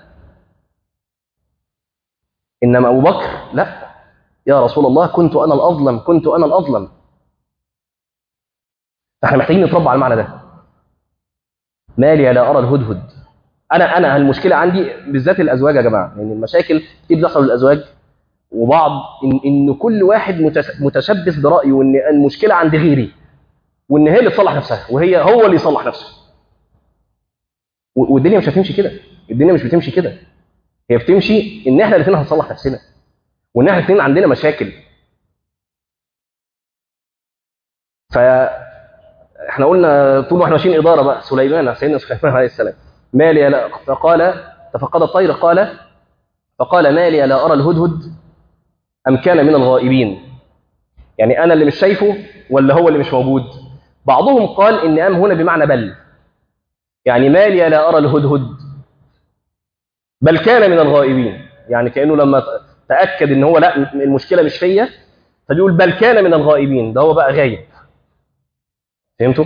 انما ابو بكر لا، يا رسول الله كنت انا الاظلم، كنت انا الاظلم. فاحنا محتاجين نتربى على المعنى ده. مالي لا ارى الهدهد. انا انا المشكله عندي بالذات الازواج يا جماعه، يعني المشاكل كتير بتحصل للازواج وبعض ان, إن كل واحد متشبث برايه، وان المشكله عند غيري، وان هي اللي تصلح نفسها وهي هو اللي يصلح نفسه. والدنيا مش هتمشي كده، الدنيا مش بتمشي كده. هي بتمشي ان احنا الاثنين هنصلح نفسنا، وان احنا الاثنين عندنا مشاكل. فاحنا قلنا طول ما احنا ماشيين اداره بقى سليمان، سيدنا سليمان عليه السلام، مالي لا، فقال تفقد الطير، قال فقال مالي لا ارى الهدهد ام كان من الغائبين. يعني انا اللي مش شايفه ولا هو اللي مش موجود؟ بعضهم قال ان ام هنا بمعنى بل، يعني مالي لا ارى الهدهد بل كان من الغائبين، يعني كانه لما تاكد ان هو لا المشكله مش فيا فبيقول بل كان من الغائبين، ده هو بقى غايب. فهمتوا؟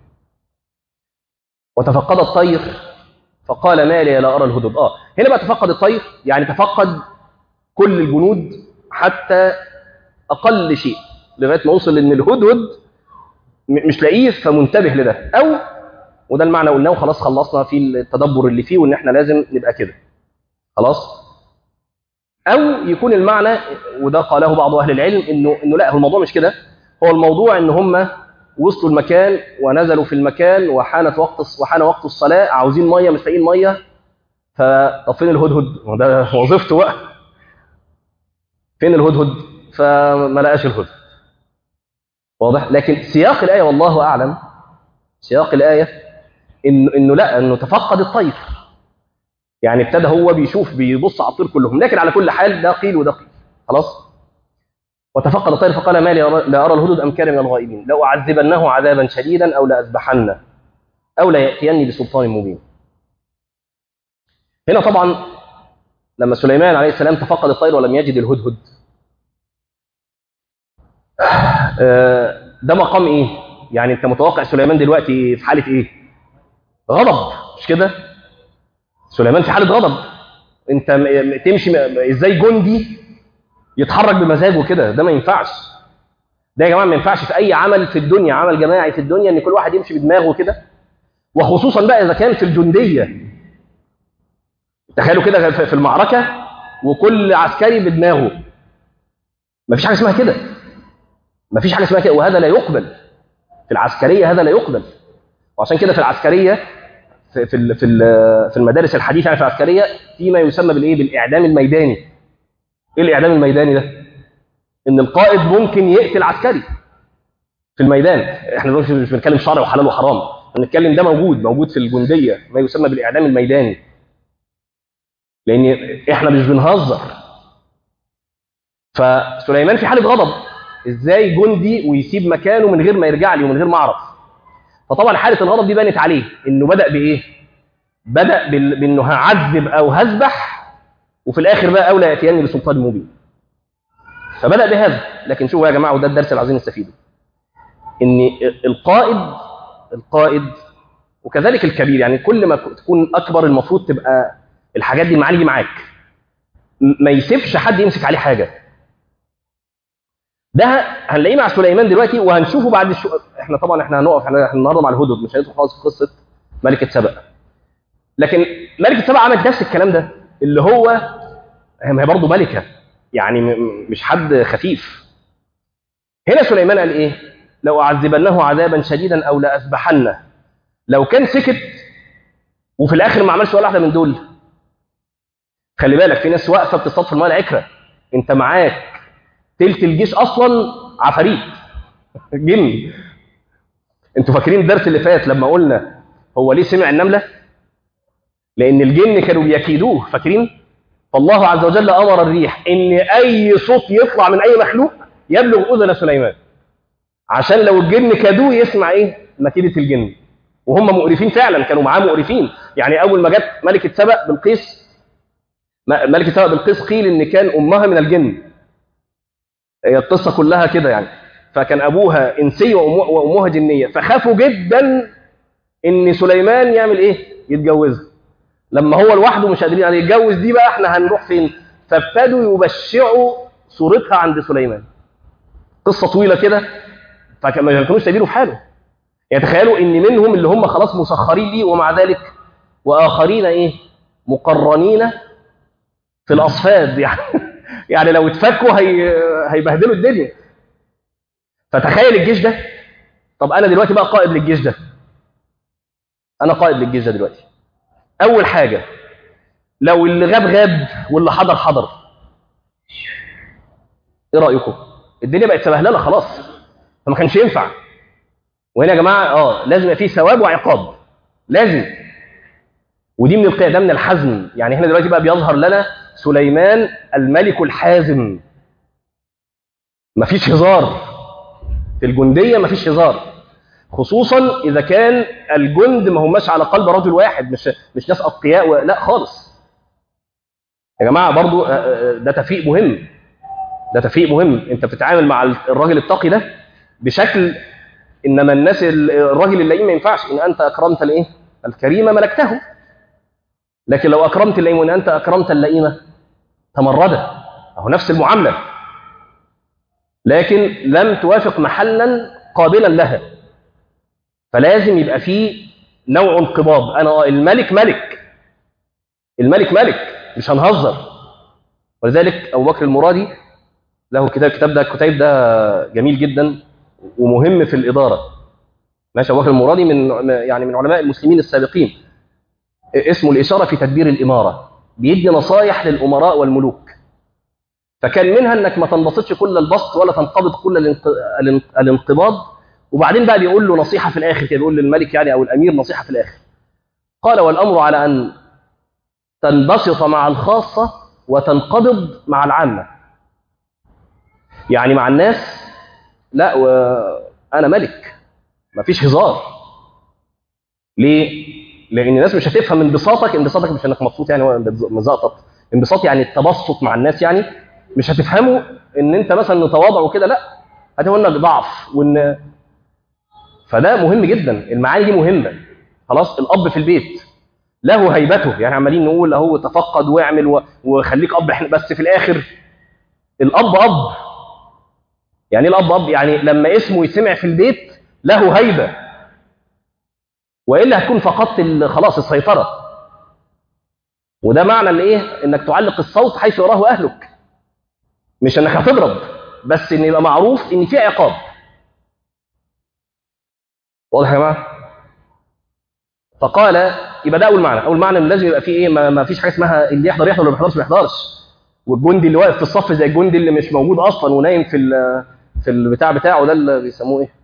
وتفقد الطير فقال مالي لا ارى الهدهد. اه هنا بقى تفقد الطير يعني تفقد كل الجنود حتى اقل شيء لغايه ما وصل ان الهدهد مش لاقيه، فمنتبه لده. او وده المعنى قلناه وخلاص خلصنا في التدبر اللي فيه، وان احنا لازم نبقى كده خلاص. او يكون المعنى وده قاله بعض اهل العلم انه انه لا، هو الموضوع مش كده، هو الموضوع ان هم وصلوا المكان ونزلوا في المكان وحانت وقت وحان وقت الصلاه، عاوزين ميه مش لاقيين ميه، فطب فين الهدهد؟ وده وظيفته بقى، فين الهدهد؟ فما لقاش الهدهد. واضح؟ لكن سياق الايه والله اعلم، سياق الايه انه انه لا، انه تفقد الطير، يعني ابتدى هو بيشوف بيبص على الطير كلهم. لكن على كل حال ده قيل وده قيل خلاص. وتفقد الطير فقال ما لي لا ارى الهدهد ام كان من الغائبين لو اعذبنه عذابا شديدا او لاذبحنه او لا ياتيني بسلطان مبين. هنا طبعا لما سليمان عليه السلام تفقد الطير ولم يجد الهدهد، ده مقام ايه؟ يعني انت متوقع سليمان دلوقتي في حاله ايه؟ غضب، مش كده؟ سليمان في حاله غضب. انت تمشي ازاي جندي يتحرك بمزاجه كده؟ ده ما ينفعش. ده يا جماعه ما ينفعش في اي عمل في الدنيا، عمل جماعي في الدنيا، ان كل واحد يمشي بدماغه كده، وخصوصا بقى اذا كان في الجنديه. تخيلوا كده في المعركه وكل عسكري بدماغه، ما فيش حاجه اسمها كده، ما فيش حاجه اسمها كده، وهذا لا يقبل في العسكريه، هذا لا يقبل. وعشان كده في العسكريه في في في في المدارس الحديثه يعني في العسكريه في ما يسمى بالايه؟ بالاعدام الميداني. ايه الاعدام الميداني ده؟ ان القائد ممكن يقتل عسكري في الميدان. احنا مش بنتكلم شرع وحلال وحرام، بنتكلم ده موجود موجود في الجنديه ما يسمى بالاعدام الميداني، لان احنا مش بنهزر. فسليمان في حاله غضب، ازاي جندي ويسيب مكانه من غير ما يرجع لي ومن غير ما اعرف؟ فطبعا حاله الغضب دي بانت عليه، انه بدا بايه؟ بدا بانه هعذب او هذبح، وفي الاخر بقى اولى ياتيني بسلطان مبين. فبدا بهذا. لكن شوفوا يا جماعه، وده الدرس العظيم نستفيده، ان القائد القائد وكذلك الكبير، يعني كل ما تكون اكبر المفروض تبقى الحاجات دي المعاني دي معاك، ما يسيبش حد يمسك عليه حاجه. ده هنلاقيه مع سليمان دلوقتي وهنشوفه بعد الشو... احنا طبعا احنا هنقف احنا النهارده مع الهدهد، مش هندخل خالص في قصه ملكه سبأ. لكن ملكه سبأ عملت نفس الكلام ده، اللي هو هي برضه ملكه، يعني مش حد خفيف. هنا سليمان قال ايه؟ لو اعذبنه عذابا شديدا او لاذبحنه. لو كان سكت وفي الاخر ما عملش ولا واحده من دول، خلي بالك في ناس واقفه بتصطاد في الماء العكره، انت معاك تلت الجيش اصلا عفاريت جن. انتوا فاكرين الدرس اللي فات لما قلنا هو ليه سمع النمله؟ لان الجن كانوا بيكيدوه، فاكرين؟ فالله عز وجل امر الريح ان اي صوت يطلع من اي مخلوق يبلغ اذن سليمان، عشان لو الجن كادوه يسمع ايه؟ مكيده الجن. وهم مقرفين فعلا، كانوا معاه مقرفين. يعني اول ما جت ملكه سبأ بلقيس، ملكه سبأ بلقيس قيل ان كان امها من الجن. هي القصه كلها كده يعني. فكان ابوها انسي وامها جنيه، فخافوا جدا ان سليمان يعمل ايه؟ يتجوزها. لما هو لوحده مش قادرين عليه يتجوز دي، بقى احنا هنروح فين؟ فابتدوا يبشعوا صورتها عند سليمان. قصه طويله كده، فما كانوش سايبينه في حاله. يعني تخيلوا ان منهم اللي هم خلاص مسخرين ليه، ومع ذلك واخرين ايه؟ مقرنين في الاصفاد يعني. يعني لو اتفكوا هي... هيبهدلوا الدنيا. فتخيل الجيش ده. طب انا دلوقتي بقى قائد للجيش ده، انا قائد للجيش ده دلوقتي. اول حاجه، لو اللي غاب غاب واللي حضر حضر، ايه رايكم؟ الدنيا بقت سبهلله خلاص، فما كانش ينفع. وهنا يا جماعه اه لازم يبقى فيه ثواب وعقاب، لازم. ودي من القيادة، ده من الحزم. يعني احنا دلوقتي بقى بيظهر لنا سليمان الملك الحازم. مفيش هزار في الجنديه، مفيش هزار، خصوصا اذا كان الجند ما هماش على قلب رجل واحد، مش مش ناس اتقياء و... لا خالص يا جماعه. برضو ده تفريق مهم، ده تفريق مهم. انت بتتعامل مع الراجل التقي ده بشكل، انما الناس الراجل اللئيم ما ينفعش. ان انت اكرمت الايه؟ الكريم ملكته. لكن لو اكرمت اللئيم وان انت اكرمت اللئيمه تمرده، اهو نفس المعامله، لكن لم توافق محلا قابلا لها. فلازم يبقى فيه نوع انقباض. انا الملك ملك، الملك ملك، مش هنهزر. ولذلك ابو بكر المرادي له كتاب، كتاب ده الكتاب ده جميل جدا ومهم في الاداره. ماشي. ابو بكر المرادي من يعني من علماء المسلمين السابقين، اسمه الاشاره في تدبير الاماره، بيدي نصايح للامراء والملوك. فكان منها انك ما تنبسطش كل البسط ولا تنقبض كل الانقباض. وبعدين بقى بيقول له نصيحه في الاخر كده، بيقول للملك يعني او الامير نصيحه في الاخر. قال: والامر على ان تنبسط مع الخاصه وتنقبض مع العامه. يعني مع الناس لا، وانا ملك، مفيش هزار. ليه؟ لان الناس مش هتفهم انبساطك. انبساطك مش انك مبسوط يعني مزقطط، انبساط يعني التبسط مع الناس. يعني مش هتفهموا ان انت مثلا متواضع وكده، لا، هتقول انك ضعف. وان فده مهم جدا، المعاني دي مهمه. خلاص. الاب في البيت له هيبته، يعني عمالين نقول اهو تفقد واعمل و... وخليك اب، احنا بس في الاخر الاب اب. يعني ايه الاب اب؟ يعني لما اسمه يسمع في البيت له هيبه، والا هتكون فقدت خلاص السيطره. وده معنى الايه؟ انك تعلق الصوت حيث يراه اهلك، مش انك هتضرب، بس ان يبقى معروف ان في عقاب. واضح يا جماعه؟ فقال، يبقى ده اول معنى. اول معنى ان لازم يبقى في ايه؟ ما, ما فيش حاجه اسمها اللي يحضر يحضر واللي ما يحضرش ما يحضرش. والجندي اللي واقف في الصف زي الجندي اللي مش موجود اصلا ونايم في في البتاع بتاعه ده اللي بيسموه ايه؟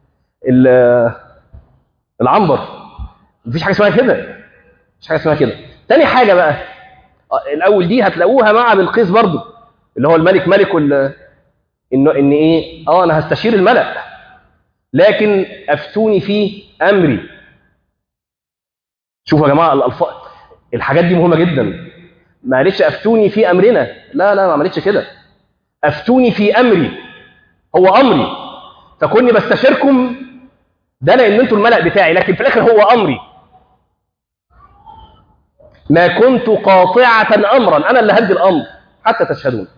العنبر. مفيش حاجه اسمها كده، مفيش حاجه اسمها كده. تاني حاجه بقى، الاول دي هتلاقوها مع بلقيس برضو، اللي هو الملك ملك وال... انه ان ايه؟ اه انا هستشير الملأ، لكن افتوني في امري. شوفوا يا جماعه الالفاظ، الحاجات دي مهمه جدا. ما قالتش افتوني في امرنا، لا لا، ما عملتش كده. افتوني في امري، هو امري، فكوني بستشيركم ده لان انتوا الملأ بتاعي، لكن في الاخر هو امري. ما كنت قاطعه امرا، انا اللي هدي الامر حتى تشهدون.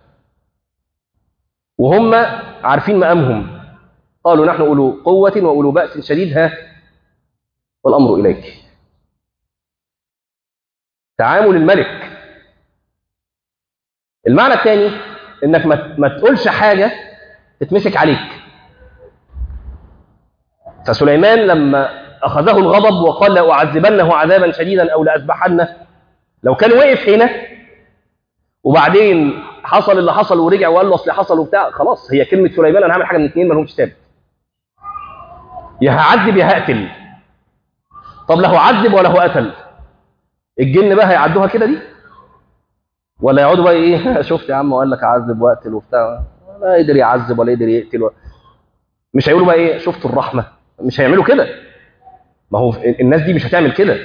وهم عارفين مقامهم. قالوا نحن اولو قوه واولو باس شديد، ها والامر اليك. تعامل الملك. المعنى الثاني انك ما تقولش حاجه تتمسك عليك. فسليمان لما اخذه الغضب وقال لاعذبنه عذابا شديدا او لاذبحنه، لو كان وقف هنا وبعدين حصل اللي حصل ورجع وقال له اصل حصل وبتاع، خلاص هي كلمه سليمان انا هعمل حاجه من اثنين ما لهمش ثابت، يا هعذب يا هقتل. طب لا هو عذب ولا هو قتل، الجن بقى هيعدوها كده دي ولا يقعدوا بقى ايه شفت يا عم وقال لك عذب واقتل وبتاع، لا قدر يعذب ولا قدر يقتل و... مش هيقولوا بقى ايه شفتوا الرحمه، مش هيعملوا كده، ما هو الناس دي مش هتعمل كده.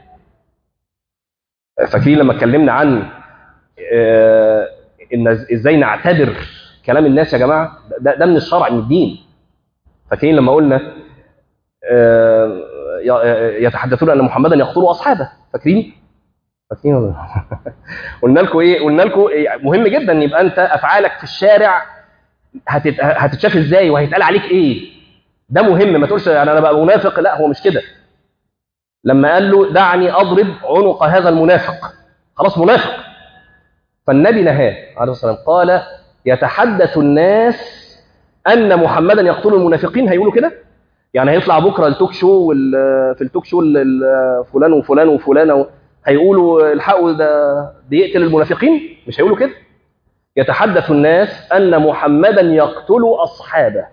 فاكرين لما اتكلمنا عن آه ان ازاي نعتبر كلام الناس يا جماعه، ده, ده من الشرع من الدين. فاكرين لما قلنا آه يتحدثون ان محمدا يقتل اصحابه، فاكرين فاكرين قلنا لكم ايه قلنا لكم إيه؟ مهم جدا يبقى انت افعالك في الشارع هتت... هتتشاف ازاي وهيتقال عليك ايه، ده مهم. ما تقولش انا بقى منافق، لا هو مش كده. لما قال له دعني اضرب عنق هذا المنافق، خلاص منافق، فالنبي نهاه عليه الصلاه والسلام، قال يتحدث الناس ان محمدا يقتل المنافقين، هيقولوا كده يعني هيطلع بكره التوك شو وال... في التوك شو فلان وفلان وفلانه هيقولوا الحقوا ده بيقتل المنافقين، مش هيقولوا كده. يتحدث الناس ان محمدا يقتل اصحابه،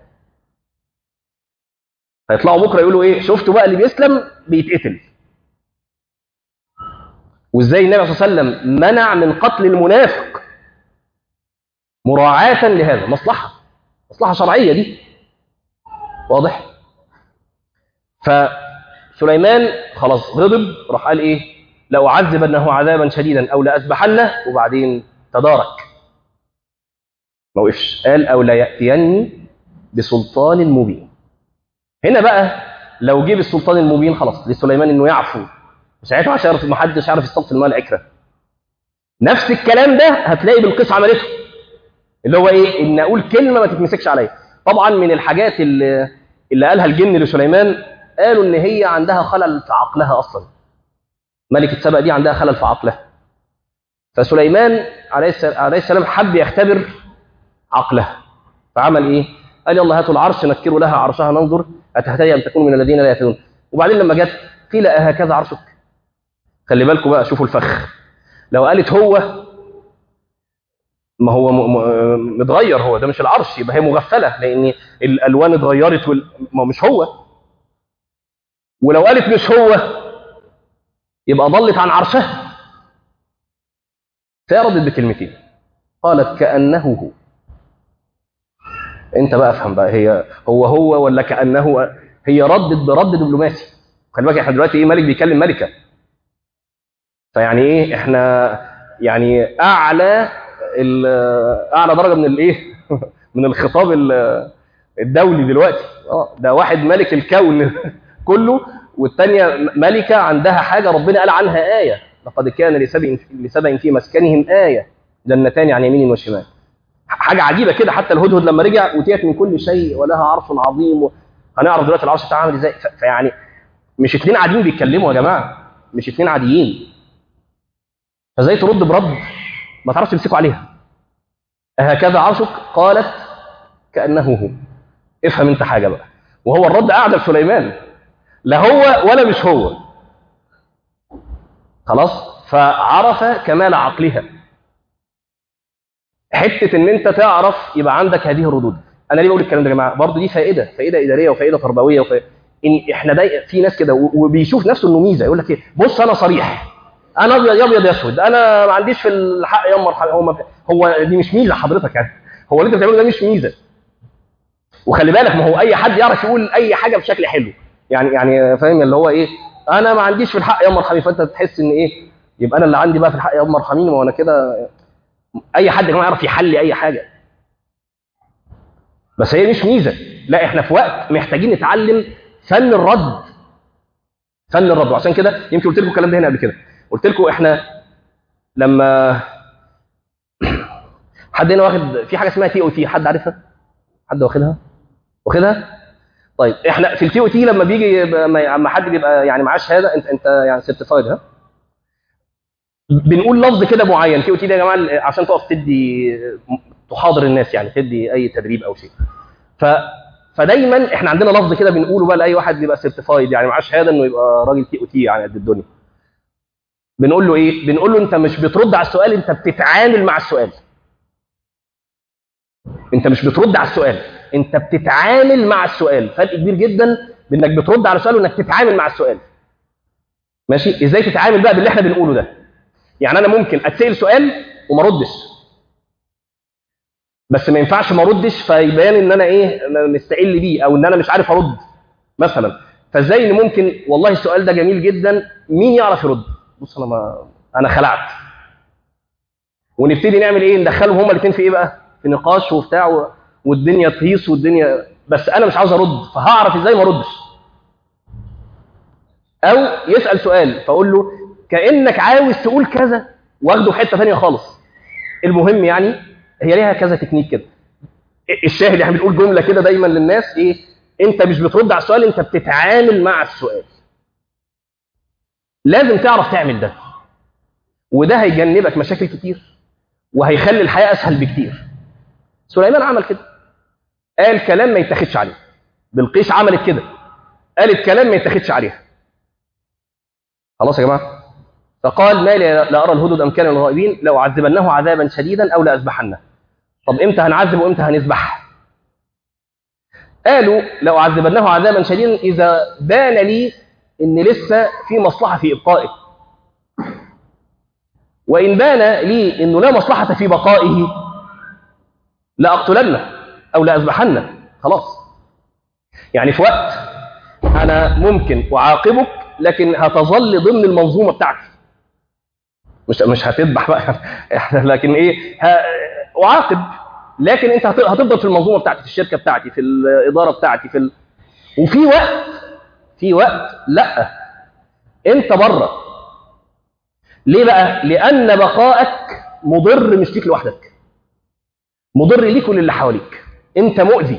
هيطلعوا بكره يقولوا ايه شفتوا بقى اللي بيسلم بيتقتل. وازاي النبي صلى الله عليه وسلم منع من قتل المنافق مراعاة لهذا، مصلحة مصلحة شرعية دي، واضح. فسليمان خلاص غضب، راح قال ايه لأعذبنه عذابا شديدا او لأذبحنه، وبعدين تدارك ما وقفش، قال او لا يأتيني بسلطان مبين. هنا بقى لو جيب السلطان المبين خلاص لسليمان انه يعفو، ساعتها عشان يعرف ما حدش يعرف يصطاد في الماء العكره. نفس الكلام ده هتلاقي بالقيس عملته، اللي هو ايه ان اقول كلمه ما تتمسكش عليا. طبعا من الحاجات اللي, اللي قالها الجن لسليمان، قالوا ان هي عندها خلل في عقلها اصلا، ملكه سبأ دي عندها خلل في عقلها. فسليمان عليه السلام حب يختبر عقلها، فعمل ايه؟ قال يلا هاتوا العرش نكروا لها عرشها ننظر أتهتدي أم تكون من الذين لا يهتدون. وبعدين لما جت قيل أهكذا عرشك، خلي بالكم بقى شوفوا الفخ، لو قالت هو ما هو متغير، هو ده مش العرش، يبقى هي مغفلة لأن الألوان اتغيرت وال... ما مش هو. ولو قالت مش هو يبقى ضلت عن عرشها، فردت بكلمتين قالت كأنه هو. انت بقى افهم بقى، هي هو هو ولا كأنه، هي ردت برد دبلوماسي. خلي بالك احنا دلوقتي ايه ملك بيكلم ملكة، فيعني ايه احنا يعني اعلى اعلى درجة من الايه من الخطاب الدولي دلوقتي. اه ده واحد ملك الكون كله، والثانيه ملكة عندها حاجة ربنا قال عنها آية، لقد كان لسبع لسبع في مسكنهم آية جنتان عن يمين وشمال. حاجة عجيبة كده، حتى الهدهد لما رجع أوتيت من كل شيء ولها عرش عظيم و... هنعرف دلوقتي العرش بتاعها عامل ازاي. ف... فيعني مش اتنين عاديين بيتكلموا يا جماعة، مش اتنين عاديين، فازاي ترد برد ما تعرفش تمسكوا عليها. أهكذا عرشك قالت كأنه هو. افهم انت حاجة بقى، وهو الرد أعدل سليمان، لا هو ولا مش هو، خلاص. فعرف كمال عقلها، حته ان انت تعرف يبقى عندك هذه الردود. انا ليه بقول الكلام ده يا جماعه؟ برضه دي فائده فائده اداريه وفائده تربويه وفائدة. ان احنا داي في ناس كده وبيشوف نفسه انه ميزه، يقول لك ايه بص انا صريح، انا ابيض يا ابيض يا اسود، انا ما عنديش في الحق يا مرحبا. هو ما هو دي مش ميزه حضرتك، يعني هو اللي انت بتعمله ده مش ميزه. وخلي بالك ما هو اي حد يعرف يقول اي حاجه بشكل حلو، يعني يعني فاهم اللي هو ايه انا ما عنديش في الحق يا مرحبا، فانت تحس ان ايه يبقى انا اللي عندي بقى في الحق يا مرحبين، وانا كده. اي حد كمان يعرف يحلي اي حاجه، بس هي مش ميزه. لا احنا في وقت محتاجين نتعلم فن الرد، فن الرد. وعشان كده يمكن قلت لكم الكلام ده هنا قبل كده، قلت لكم احنا لما حد هنا واخد في حاجه اسمها تي او تي، حد عارفها؟ حد واخدها؟ واخدها؟ طيب احنا في التي او تي لما بيجي لما حد بيبقى يعني معاه شهاده، انت انت يعني سيرتيفايد، ها بنقول لفظ كده معين. تي او تي ده يا جماعه عشان تقف تدي تحاضر الناس، يعني تدي اي تدريب او شيء. ف فدايما احنا عندنا لفظ كده بنقوله بقى لاي واحد بيبقى سيرتيفايد، يعني معاه شهاده انه يبقى راجل تي او تي يعني قد الدنيا. بنقول له ايه؟ بنقول له انت مش بترد على السؤال، انت بتتعامل مع السؤال. انت مش بترد على السؤال، انت بتتعامل مع السؤال. فرق كبير جدا بانك بترد على السؤال وانك تتعامل مع السؤال. ماشي؟ ازاي تتعامل بقى باللي احنا بنقوله ده؟ يعني انا ممكن اتسال سؤال وما اردش، بس ما ينفعش ما اردش فيبان ان انا ايه، أنا مستقل بيه او ان انا مش عارف ارد مثلا. فازاي ان ممكن والله السؤال ده جميل جدا، مين يعرف يرد؟ بص انا ما انا خلعت، ونبتدي نعمل ايه؟ ندخلهم هما الاثنين في ايه بقى؟ في نقاش وبتاع و... والدنيا تهيص والدنيا، بس انا مش عاوز ارد، فهعرف ازاي ما اردش؟ او يسال سؤال فاقول له كانك عاوز تقول كذا واخده في حته ثانيه خالص. المهم يعني هي ليها كذا تكنيك كده. الشاهد احنا بنقول جمله كده دايما للناس ايه؟ انت مش بترد على السؤال، انت بتتعامل مع السؤال. لازم تعرف تعمل ده، وده هيجنبك مشاكل كتير وهيخلي الحياه اسهل بكتير. سليمان عمل كده، قال كلام ما يتاخدش عليه. بلقيس عملت كده، قالت كلام ما يتاخدش عليها. خلاص يا جماعه؟ فقال ما لي لا ارى الهدد ام كان من الغائبين لاعذبنه عذابا شديدا او لاذبحنه. طب امتى هنعذب وامتى هنذبح؟ قالوا لاعذبنه عذابا شديدا اذا بان لي ان لسه في مصلحه في ابقائه، وان بان لي انه لا مصلحه في بقائه لاقتلنه او لاذبحنه. خلاص، يعني في وقت انا ممكن اعاقبك لكن هتظل ضمن المنظومه بتاعتي، مش مش هتذبح بقى لكن ايه، اعاقب لكن انت هتفضل في المنظومه بتاعتي، في الشركه بتاعتي، في الاداره بتاعتي، في ال... وفي وقت في وقت لا، انت بره. ليه بقى؟ لان بقائك مضر مش ليك لوحدك، مضر ليك وللي حواليك، انت مؤذي.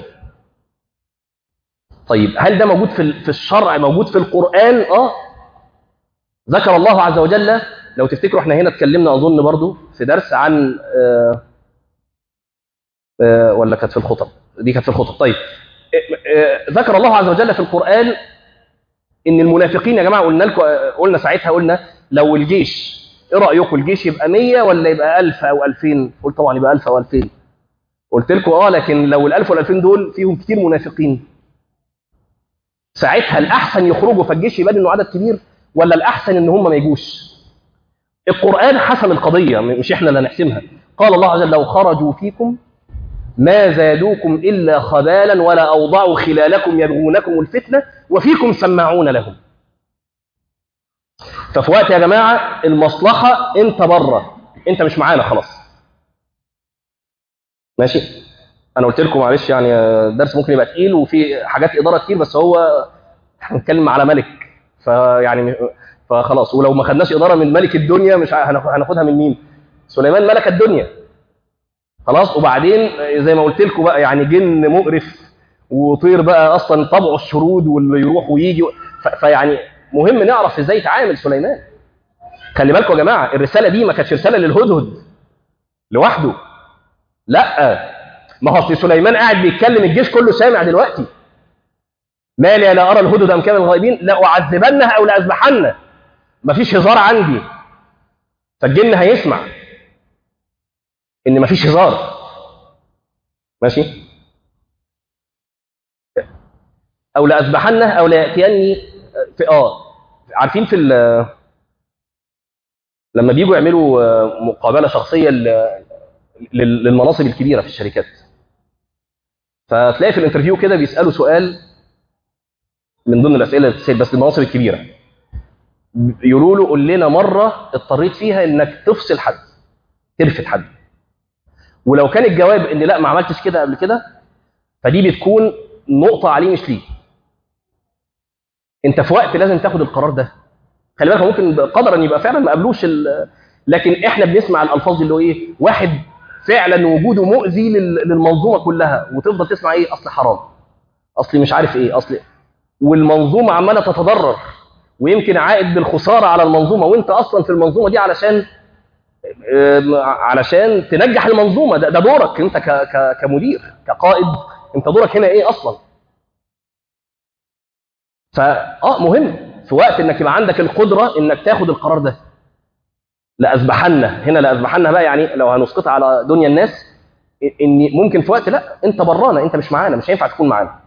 طيب هل ده موجود في في الشرع، موجود في القرآن؟ اه، ذكر الله عز وجل. لو تفتكروا احنا هنا اتكلمنا اظن برضو في درس عن آه آه ولا كانت في الخطب؟ دي كانت في الخطب. طيب آه آه ذكر الله عز وجل في القرآن ان المنافقين يا جماعه، قلنا لكم، قلنا ساعتها، قلنا لو الجيش، ايه رايكم الجيش يبقى مية ولا يبقى ألف او ألفين؟ قلت طبعا يبقى ألف او ألفين. قلت لكم اه، لكن لو الألف والألفين دول فيهم كتير منافقين، ساعتها الأحسن يخرجوا فالجيش يبان إنه عدد كبير، ولا الأحسن إن هم ما يجوش؟ القرآن حسم القضية، مش إحنا اللي هنحسمها. قال الله عز وجل لو خرجوا فيكم ما زادوكم إلا خبالا ولا أوضعوا خلالكم يبغونكم الفتنة وفيكم سماعون لهم. ففي وقت يا جماعة المصلحة أنت بره، أنت مش معانا خلاص. ماشي؟ أنا قلت لكم معلش يعني الدرس ممكن يبقى تقيل وفي حاجات إدارة كتير، بس هو هنتكلم على ملك، فيعني فخلاص. ولو ما خدناش إدارة من ملك الدنيا مش هناخدها من مين؟ سليمان ملك الدنيا خلاص. وبعدين زي ما قلت لكم بقى يعني جن مقرف وطير بقى أصلا طبعه الشرود واللي يروح ويجي، فيعني مهم نعرف ازاي يتعامل سليمان. خلي بالكم يا جماعة، الرسالة دي ما كانتش رسالة للهدهد لوحده، لا، ما هو في سليمان قاعد بيتكلم الجيش كله سامع دلوقتي. ما لي لا أرى الهدهد أم كان من الغائبين لأعذبنه أو لأذبحنه. مفيش هزار عندي، فالجن هيسمع إن مفيش هزار. ماشي؟ أو لأذبحنه أو ليأتيني في آه عارفين في لما بيجوا يعملوا مقابلة شخصية للمناصب الكبيرة في الشركات، فتلاقي في الانترفيو كده بيسألوا سؤال من ضمن الأسئلة اللي بتسأل بس للمناصب الكبيرة، يقولوا له قول لنا مرة اضطريت فيها إنك تفصل حد، ترفد حد، ولو كان الجواب إن لا ما عملتش كده قبل كده، فدي بتكون نقطة عليه مش ليه. أنت في وقت لازم تاخد القرار ده. خلي بالك ممكن قدرا يبقى فعلا ما قبلوش، لكن احنا بنسمع الألفاظ اللي هو إيه، واحد فعلا وجوده مؤذي للمنظومة كلها، وتفضل تسمع إيه، أصل حرام، أصل مش عارف إيه، أصل، والمنظومة عمالة تتضرر ويمكن عائد بالخسارة على المنظومة، وانت أصلا في المنظومة دي علشان علشان تنجح المنظومة. ده, ده دورك انت ك ك كمدير كقائد، انت دورك هنا ايه أصلا. فآه مهم في وقت انك يبقى عندك القدرة انك تاخد القرار ده. لأذبحنه هنا، لأذبحنه بقى يعني لو هنسقطها على دنيا الناس، ان ممكن في وقت لا انت برانا، انت مش معانا، مش هينفع تكون معانا.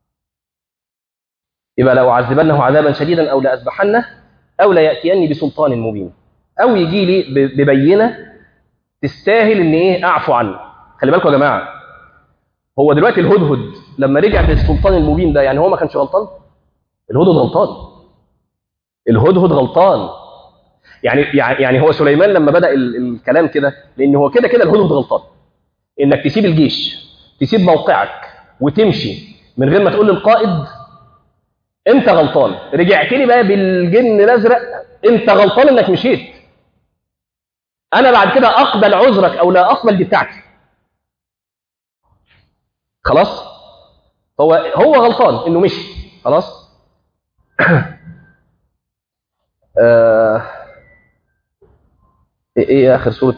يبقى لو عذبنه عذابا شديدا او لاذبحنه او لياتيني بسلطان مبين، او يجي لي ببينه تستاهل ان ايه اعفو عنه. خلي بالكم يا جماعه، هو دلوقتي الهدهد لما رجع بالسلطان المبين ده، يعني هو ما كانش غلطان؟ الهدهد غلطان، الهدهد غلطان. يعني يعني هو سليمان لما بدأ الكلام كده، لان هو كده كده الهدهد غلطان. انك تسيب الجيش، تسيب موقعك وتمشي من غير ما تقول للقائد انت غلطان. رجعت لي بقى بالجن الازرق، انت غلطان انك مشيت، انا بعد كده اقبل عذرك او لا اقبل دي بتاعتي. خلاص، هو هو غلطان انه مشي خلاص. آه ايه اخر سوره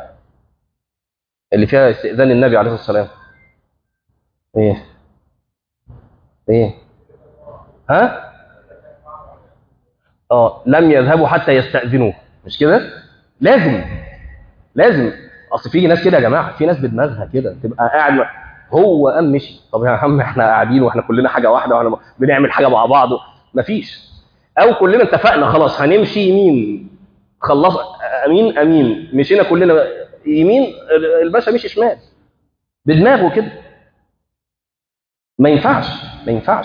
اللي فيها استئذان النبي عليه الصلاه والسلام؟ ايه ايه ها اه لم يذهبوا حتى يستأذنوه، مش كده؟ لازم لازم اصل في ناس كده يا جماعه، في ناس بدماغها كده تبقى قاعد م... هو قام مشي، طب يا عم احنا قاعدين واحنا كلنا حاجه واحده واحنا بنعمل حاجه مع بعض، مفيش. او كلنا اتفقنا خلاص هنمشي يمين، خلص امين امين، مشينا كلنا يمين، الباشا مشي شمال بدماغه كده. ما ينفعش ما ينفعش.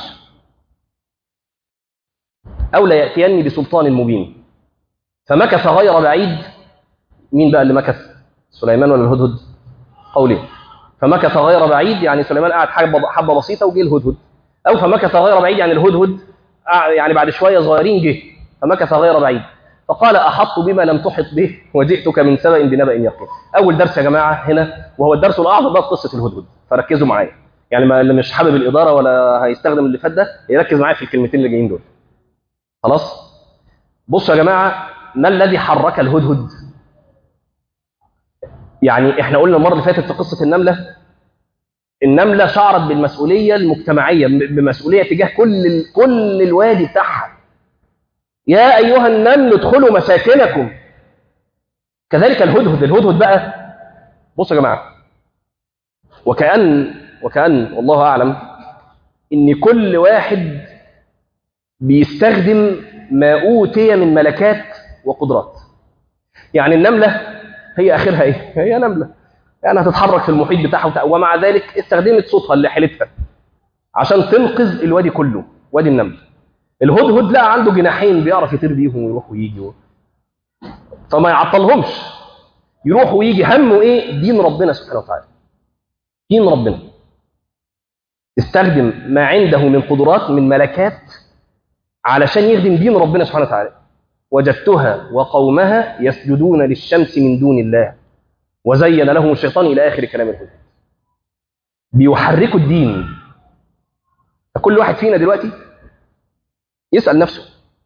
او لا ياتيني بسلطان مبين. فمكث غير بعيد. مين بقى اللي مكث؟ سليمان ولا الهدهد؟ قولين. فمكث غير بعيد يعني سليمان قعد حبه حبه بسيطه وجه الهدهد، او فمكث غير بعيد يعني الهدهد يعني بعد شويه صغيرين جه، فمكث غير بعيد فقال احط بما لم تحط به وجئتك من سبأ بنبأ يقين. اول درس يا جماعه هنا، وهو الدرس الاعظم بقى في قصه الهدهد، فركزوا معايا. يعني ما اللي مش حابب الاداره ولا هيستخدم اللي فات ده يركز معايا في الكلمتين اللي جايين دول. خلاص؟ بصوا يا جماعه، ما الذي حرك الهدهد؟ يعني احنا قلنا المره اللي فاتت في قصه النمله، النمله شعرت بالمسؤوليه المجتمعيه، بمسؤوليه تجاه كل كل الوادي بتاعها. يا ايها النمل ادخلوا مساكنكم. كذلك الهدهد، الهدهد بقى بصوا يا جماعه، وكأن وكأن والله اعلم ان كل واحد بيستخدم ما اوتي من ملكات وقدرات. يعني النمله هي اخرها ايه؟ هي نمله، يعني هتتحرك في المحيط بتاعها، ومع ذلك استخدمت صوتها اللي حيلتها عشان تنقذ الوادي كله، وادي النمل. الهدهد لا عنده جناحين بيعرف يطير بيهم ويروح ويجي، فما يعطلهمش، يروح ويجي. همه ايه؟ دين ربنا سبحانه وتعالى، دين ربنا. استخدم ما عنده من قدرات من ملكات علشان يخدم دين ربنا سبحانه وتعالى. وجدتها وقومها يسجدون للشمس من دون الله وزين لهم الشيطان إلى آخر كلام الهدى. بيحركوا الدين. فكل واحد فينا دلوقتي يسأل نفسه،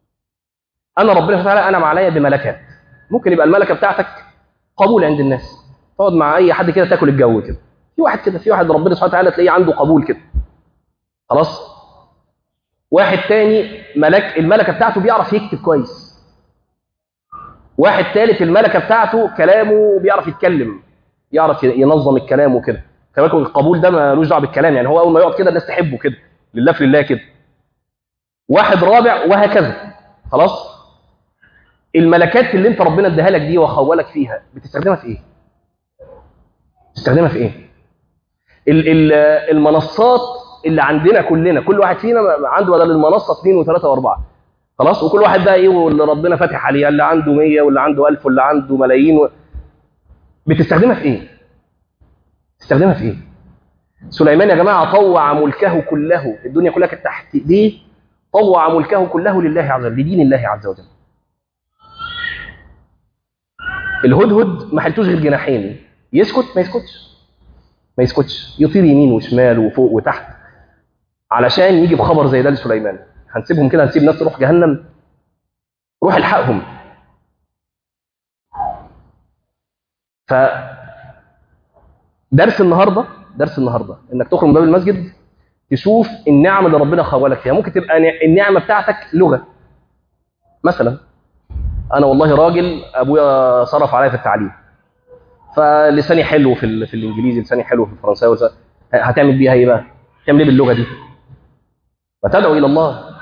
أنا ربنا سبحانه وتعالى أنعم عليا بملكات، ممكن يبقى الملكة بتاعتك قبول عند الناس، تقعد مع أي حد كده تاكل الجو كده. في واحد كده، في واحد ربنا سبحانه وتعالى تلاقيه عنده قبول كده، خلاص. واحد تاني ملك الملكة بتاعته بيعرف يكتب كويس. واحد ثالث الملكة بتاعته كلامه بيعرف يتكلم، يعرف ينظم الكلام وكده. كمان القبول ده مالوش دعوه بالكلام، يعني هو اول ما يقعد كده الناس تحبه كده، لله في لله كده. واحد رابع وهكذا. خلاص؟ الملكات اللي انت ربنا اداها لك دي وخولك فيها بتستخدمها في ايه؟ بتستخدمها في ايه؟ ال ال المنصات اللي عندنا كلنا، كل واحد فينا عنده بدل المنصه اثنين وثلاثه واربعه. خلاص؟ وكل واحد بقى ايه واللي ربنا فاتح عليه، اللي عنده مية واللي عنده ألف واللي عنده ملايين و... بتستخدمها في ايه؟ تستخدمها في ايه؟ سليمان يا جماعه طوع ملكه كله، الدنيا كلها كانت تحت ايديه، طوع ملكه كله لله عز وجل، لدين الله عز وجل. الهدهد ما حلتوش غير جناحين، يسكت ما يسكتش، ما يسكتش، يطير يمين وشمال وفوق وتحت علشان يجي بخبر زي ده لسليمان. هنسيبهم كده؟ هنسيب ناس تروح جهنم؟ روح الحقهم. ف درس النهارده درس النهارده انك تخرج من باب المسجد تشوف النعم اللي ربنا خولك فيها. ممكن تبقى النعمه بتاعتك لغه مثلا. انا والله راجل ابويا صرف عليا في التعليم، فلساني حلو في ال... في الانجليزي، لساني حلو في الفرنساوي، هتعمل بيها ايه بقى؟ تعمل ايه باللغه دي؟ فتدعو الى الله.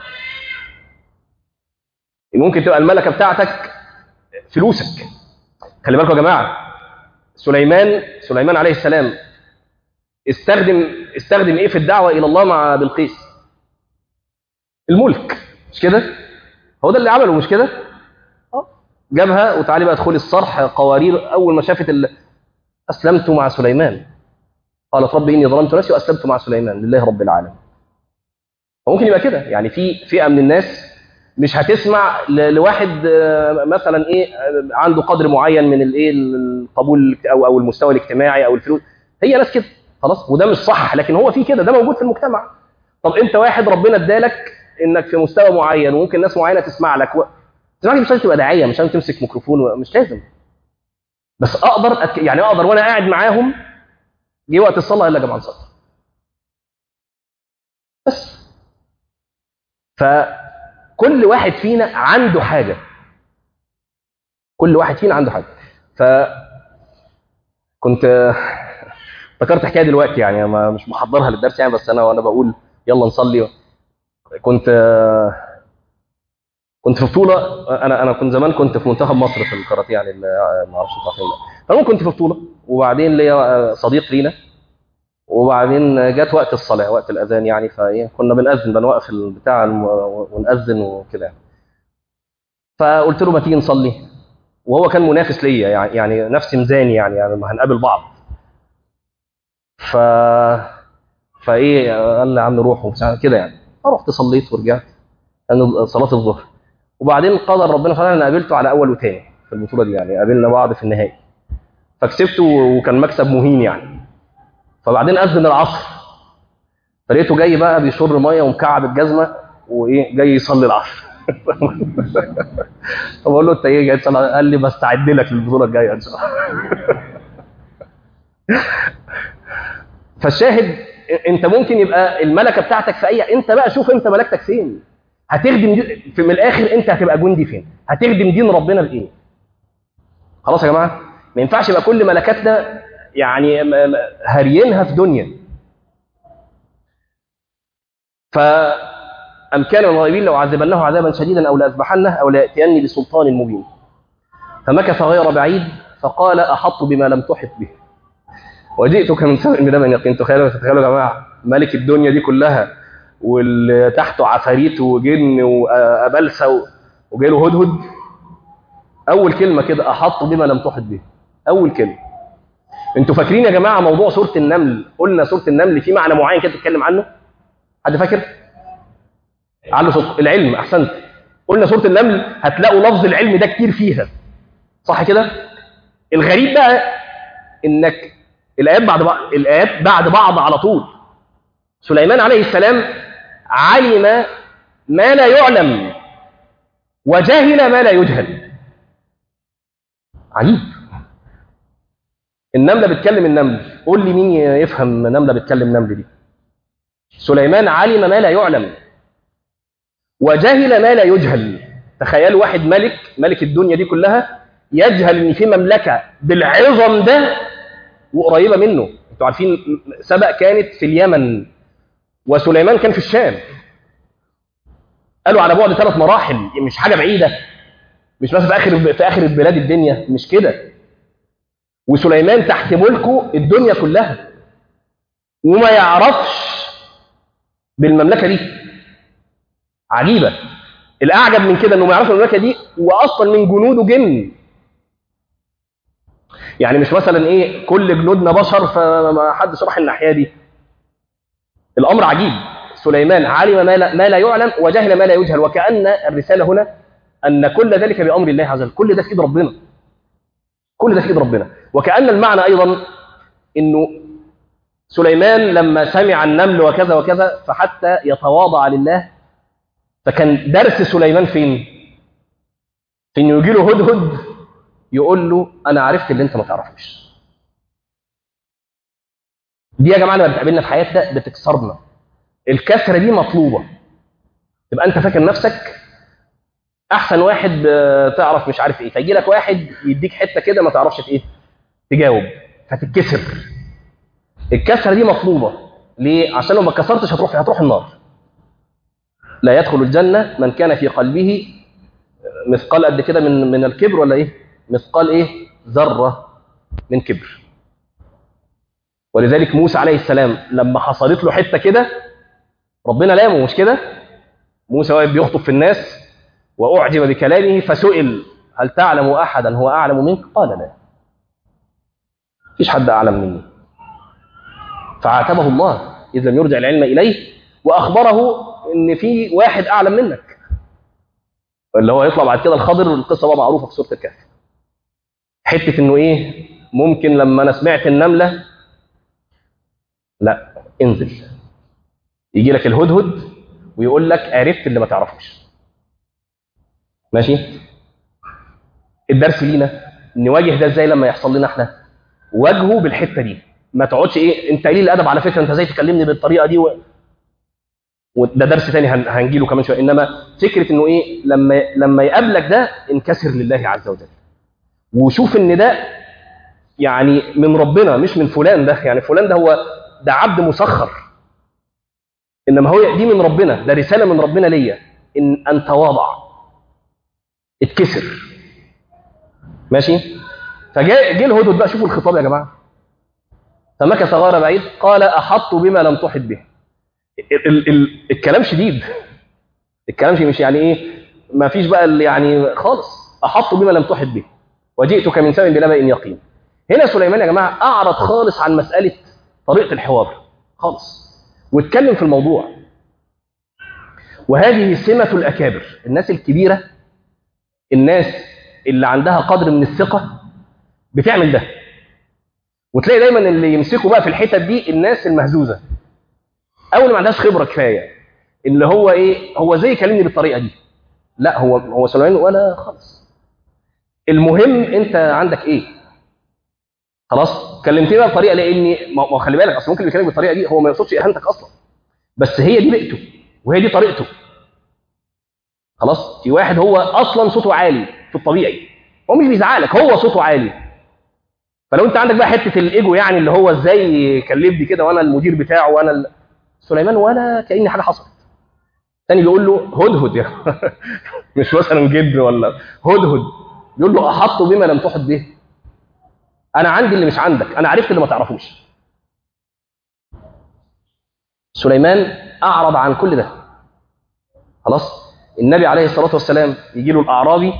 ممكن تبقى الملكه بتاعتك فلوسك. خلي بالكم يا جماعه، سليمان سليمان عليه السلام استخدم استخدم ايه في الدعوه الى الله مع بلقيس؟ الملك، مش كده؟ هو ده اللي عمله، مش كده؟ اه جابها وتعالي بقى ادخلي الصرح قوارير. اول ما شافت ال... اسلمت مع سليمان، قالت رب اني ظلمت نفسي واسلمت مع سليمان لله رب العالمين. فممكن يبقى كده، يعني في فئه من الناس مش هتسمع ل... لواحد مثلا ايه عنده قدر معين من الايه القبول او او المستوى الاجتماعي او الفلوس. هي ناس كده خلاص، وده مش صح، لكن هو في كده، ده موجود في المجتمع. طب انت واحد ربنا ادالك انك في مستوى معين وممكن ناس معينه تسمع لك و... تسمع لك، مش لازم تبقى داعيه، مش لازم تمسك ميكروفون، مش لازم، بس اقدر أتك... يعني اقدر وانا قاعد معاهم جه وقت الصلاه الا جماعه صلاه بس. فكل واحد فينا عنده حاجه، كل واحد فينا عنده حاجه. فكنت افتكرت حكايه دلوقتي، يعني ما مش محضرها للدرس يعني، بس انا وانا بقول يلا نصلي كنت كنت في بطوله. انا انا كنت زمان كنت في منتخب مصر في الكاراتيه، يعني ما اعرفش انتوا عارفين ولا. فالمهم كنت في بطوله، وبعدين ليا صديق لينا، وبعدين جت وقت الصلاه، وقت الاذان يعني، فايه كنا بنأذن، بنوقف البتاع ونأذن وكده يعني. فقلت له ما تيجي نصلي، وهو كان منافس ليا يعني يعني نفس ميزاني يعني, يعني ما هنقابل بعض. ف فايه قال لي يا عم نروح وبتاع كده يعني. فرحت صليت ورجعت، كان صلاه الظهر. وبعدين قدر ربنا سبحانه انا قابلته على اول وثاني في البطوله دي، يعني قابلنا بعض في النهائي فكسبته، وكان مكسب مهين يعني. فبعدين اذن العصر، فلقيته جاي بقى بيشر ميه ومكعب الجزمه وايه جاي يصلي العصر. فبقول له انت ايه جاي تصلي؟ قال لي بستعد لك للبطوله الجايه ان شاء الله. فالشاهد انت ممكن يبقى الملكه بتاعتك في اي، انت بقى شوف انت ملكتك فين، هتخدم دي... في من الاخر انت هتبقى جندي فين، هتخدم دين ربنا بايه. خلاص يا جماعه، ما ينفعش يبقى كل ملكاتنا يعني هريينها في دنيا. فأم كان من الغيبين لو عذبنه عذابا شديدا أو لأذبحنه أو ليأتيني بسلطان مبين. فمكث غير بعيد فقال أحط بما لم تحط به وجئتك من سبأ بنبأ يقين. تخيلوا تخيلوا يا جماعة، ملك الدنيا دي كلها واللي تحته عفاريت وجن وأبلسة وجاي له هدهد، أول كلمة كده أحط بما لم تحط به، أول كلمة. انتوا فاكرين يا جماعة موضوع سورة النمل؟ قلنا سورة النمل في معنى معين كده تتكلم عنه، حد فاكر؟ على صوت العلم، احسنت. قلنا سوره النمل هتلاقوا لفظ العلم ده كتير فيها، صح كده؟ الغريب بقى انك الايات بعد بعض، الايات بعد بعض على طول. سليمان عليه السلام علم ما لا يعلم وجهل ما لا يجهل. عجيب. النمله بتكلم النمل، قول لي مين يفهم نمله بتكلم نمل دي؟ سليمان علم ما لا يعلم وجهل ما لا يجهل. تخيلوا واحد ملك ملك الدنيا دي كلها يجهل ان في مملكه بالعظم ده وقريبه منه. انتوا عارفين سبأ كانت في اليمن وسليمان كان في الشام، قالوا على بعد ثلاث مراحل، مش حاجه بعيده، مش مثلا في اخر في اخر بلاد الدنيا، مش كده. وسليمان تحت ملكه الدنيا كلها وما يعرفش بالمملكه دي. عجيبه. الاعجب من كده انه ما يعرفش المملكه دي واصلا من جنوده جن، يعني مش مثلا ايه كل جنودنا بشر فما حدش راح الناحيه دي. الامر عجيب. سليمان علم ما لا, ما لا يعلم وجهل ما لا يجهل، وكأن الرساله هنا ان كل ذلك بامر الله عز وجل، كل ده في ايد ربنا، كل ده في ايد ربنا. وكأن المعنى ايضا انه سليمان لما سمع النمل وكذا وكذا فحتى يتواضع لله، فكان درس سليمان فين؟ في انه يجي له هدهد يقول له انا عرفت اللي انت ما تعرفوش. دي يا جماعه لما بتقابلنا في حياتنا بتكسرنا. الكسره دي مطلوبه. تبقى انت فاكر نفسك احسن واحد تعرف مش عارف ايه، فيجي لك واحد يديك حته كده ما تعرفش ايه تجاوب فتتكسر. الكسره دي مطلوبه ليه؟ عشان لو ما اتكسرتش هتروح هتروح النار. لا يدخل الجنه من كان في قلبه مثقال قد كده من من الكبر، ولا ايه؟ مثقال ايه؟ ذره من كبر. ولذلك موسى عليه السلام لما حصلت له حته كده ربنا لامه، مش كده؟ موسى واقف بيخطب في الناس واعجب بكلامه فسئل هل تعلم احدا هو اعلم منك؟ قال لا، مفيش حد اعلم مني. فعاتبه الله اذ لم يرجع العلم اليه واخبره ان في واحد اعلم منك، اللي هو يطلع بعد كده الخضر. القصه بقى معروفه في سوره الكهف. حته انه ايه؟ ممكن لما انا سمعت النمله، لا انزل، يجي لك الهدهد ويقول لك عرفت اللي ما تعرفوش. ماشي؟ الدرس لينا نواجه ده ازاي لما يحصل لنا احنا؟ واجهه بالحته دي. ما تقعدش ايه انت قليل الادب على فكره، انت ازاي تكلمني بالطريقه دي و... وده درس تاني هن... هنجيله كمان شويه. انما فكره انه ايه؟ لما لما يقابلك ده انكسر لله عز وجل وشوف ان ده يعني من ربنا مش من فلان. ده يعني فلان ده هو ده عبد مسخر، انما هو دي من ربنا، ده رساله من ربنا ليا ان ان تواضع اتكسر. ماشي؟ فجاء جه الهدهد بقى. شوفوا الخطاب يا جماعه. فمكث غير بعيد قال احط بما لم تحط به. ال ال ال الكلام شديد. الكلام مش يعني ايه؟ ما فيش بقى اللي يعني خالص. احط بما لم تحط به وجئتك من سبأ بنبأ يقين. هنا سليمان يا جماعه اعرض خالص عن مساله طريقه الحوار خالص واتكلم في الموضوع. وهذه سمه الاكابر، الناس الكبيره، الناس اللي عندها قدر من الثقه بتعمل ده. وتلاقي دايما اللي يمسكوا بقى في الحتت دي الناس المهزوزه او اللي ما عندهاش خبره كفايه، اللي هو ايه؟ هو زي كلمني بالطريقه دي. لا، هو هو سليمان ولا خالص. المهم انت عندك ايه؟ خلاص كلمتني بقى بطريقه، لاني ما خلي بالك اصل ممكن يكلمك بالطريقه دي هو ما يقصدش اهانتك اصلا، بس هي دي بيئته وهي دي طريقته. خلاص؟ في واحد هو اصلا صوته عالي في الطبيعي، هو مش بيزعلك، هو صوته عالي. فلو انت عندك بقى حته الايجو يعني اللي هو ازاي يكلمني كده وانا المدير بتاعه وانا ال... سليمان ولا كأن حاجه حصلت. تاني بيقول له هدهد يا مش مثلا جد ولا هدهد، يقول له احط بما لم تحط به. انا عندي اللي مش عندك، انا عرفت اللي ما تعرفوش. سليمان اعرض عن كل ده. خلاص؟ النبي عليه الصلاه والسلام يجي له الاعرابي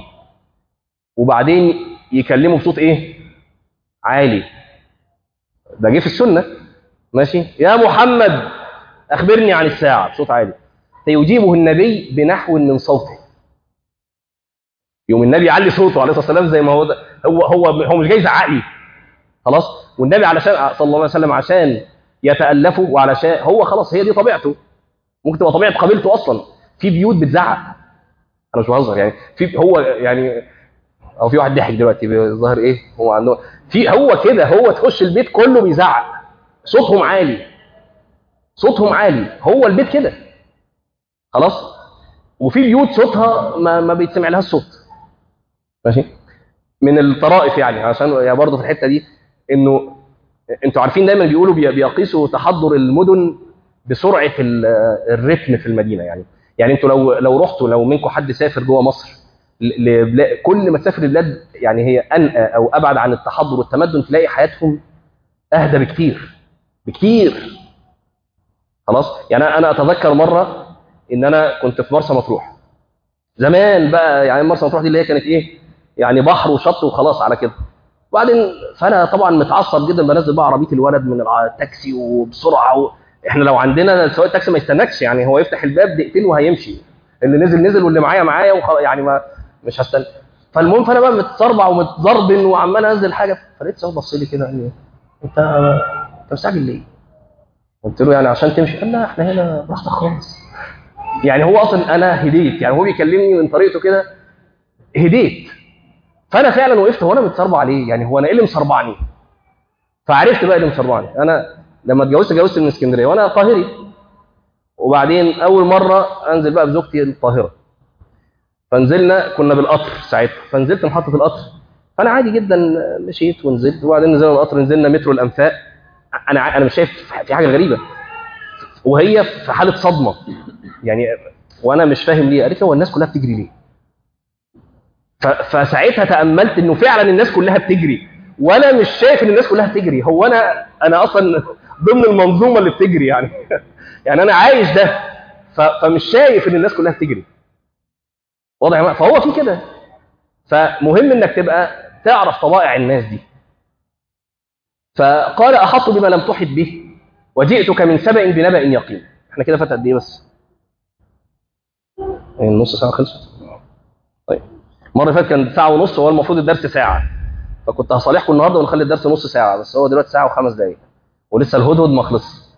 وبعدين يكلمه بصوت ايه؟ عالي. ده جه في السنه. ماشي؟ يا محمد اخبرني عن الساعه بصوت عالي. فيجيبه النبي بنحو من صوته. يوم النبي يعلي صوته عليه الصلاه والسلام زي ما هو ده. هو هو هو مش جاي يزعق لي. خلاص؟ والنبي علشان صلى الله عليه وسلم عشان يتالفوا وعلشان هو خلاص هي دي طبيعته. ممكن تبقى طبيعه قبيلته اصلا. في بيوت بتزعق. انا مش بهزر يعني. في هو يعني او في واحد ضحك دلوقتي بالظاهر ايه هو عنده في هو كده. هو تخش البيت كله بيزعق، صوتهم عالي، صوتهم عالي. هو البيت كده. خلاص؟ وفي بيوت صوتها ما, ما بيتسمع لها الصوت. ماشي؟ من الطرائف يعني عشان يا برضه في الحته دي انه انتوا عارفين دايما بيقولوا بيقيسوا تحضر المدن بسرعه الرتم في المدينه. يعني يعني انتوا لو لو رحتوا لو منكم حد سافر جوه مصر لبلا... كل ما تسافر البلاد يعني هي انقى او ابعد عن التحضر والتمدن تلاقي حياتهم اهدى بكتير بكتير. خلاص؟ يعني انا اتذكر مره ان انا كنت في مرسى مطروح زمان بقى. يعني مرسى مطروح دي اللي هي كانت ايه؟ يعني بحر وشط وخلاص على كده. وبعدين فانا طبعا متعصب جدا بنزل بقى عربيه الولد من التاكسي وبسرعه و... احنا لو عندنا سواق التاكسي ما يستناكش، يعني هو يفتح الباب دقيقتين وهيمشي. اللي نزل نزل واللي معايا معايا وخ... يعني ما مش هستنى. فالمهم فانا بقى متصربع ومتضربن وعمال انزل حاجه. فلقيت سواق بص لي كده قال لي انت انت مستعجل ليه؟ قلت له يعني عشان تمشي. قال لا احنا هنا براحتك خالص. يعني هو اصلا انا هديت، يعني هو بيكلمني من طريقته كده هديت. فانا فعلا وقفت هو انا متصربع عليه؟ يعني هو انا ايه اللي مصربعني؟ فعرفت بقى اللي مصربعني. انا لما اتجوزت اتجوزت من اسكندريه وانا قاهري، وبعدين اول مره انزل بقى بزوجتي القاهره. فنزلنا كنا بالقطر ساعتها، فنزلت محطه القطر فانا عادي جدا مشيت ونزلت، وبعدين نزلنا القطر، نزلنا مترو الانفاق. انا انا مش شايف في حاجه غريبه، وهي في حاله صدمه يعني، وانا مش فاهم ليه. قالت لي هو الناس كلها بتجري ليه؟ فساعتها تاملت انه فعلا الناس كلها بتجري، وانا مش شايف ان الناس كلها بتجري. هو انا انا اصلا ضمن المنظومه اللي بتجري يعني يعني انا عايش ده، فمش شايف ان الناس كلها بتجري. واضح؟ فهو في كده. فمهم انك تبقى تعرف طبائع الناس دي. فقال احط بما لم تحط به وجئتك من سبأ بنبأ يقين. احنا كده فات قد ايه بس؟ النص ساعه خلصت. طيب المره اللي فاتت كان ساعه ونص، هو المفروض الدرس ساعه، فكنت هصالحكم النهارده ونخلي الدرس نص ساعه، بس هو دلوقتي ساعه وخمس دقائق ولسه الهدهد ما خلصش.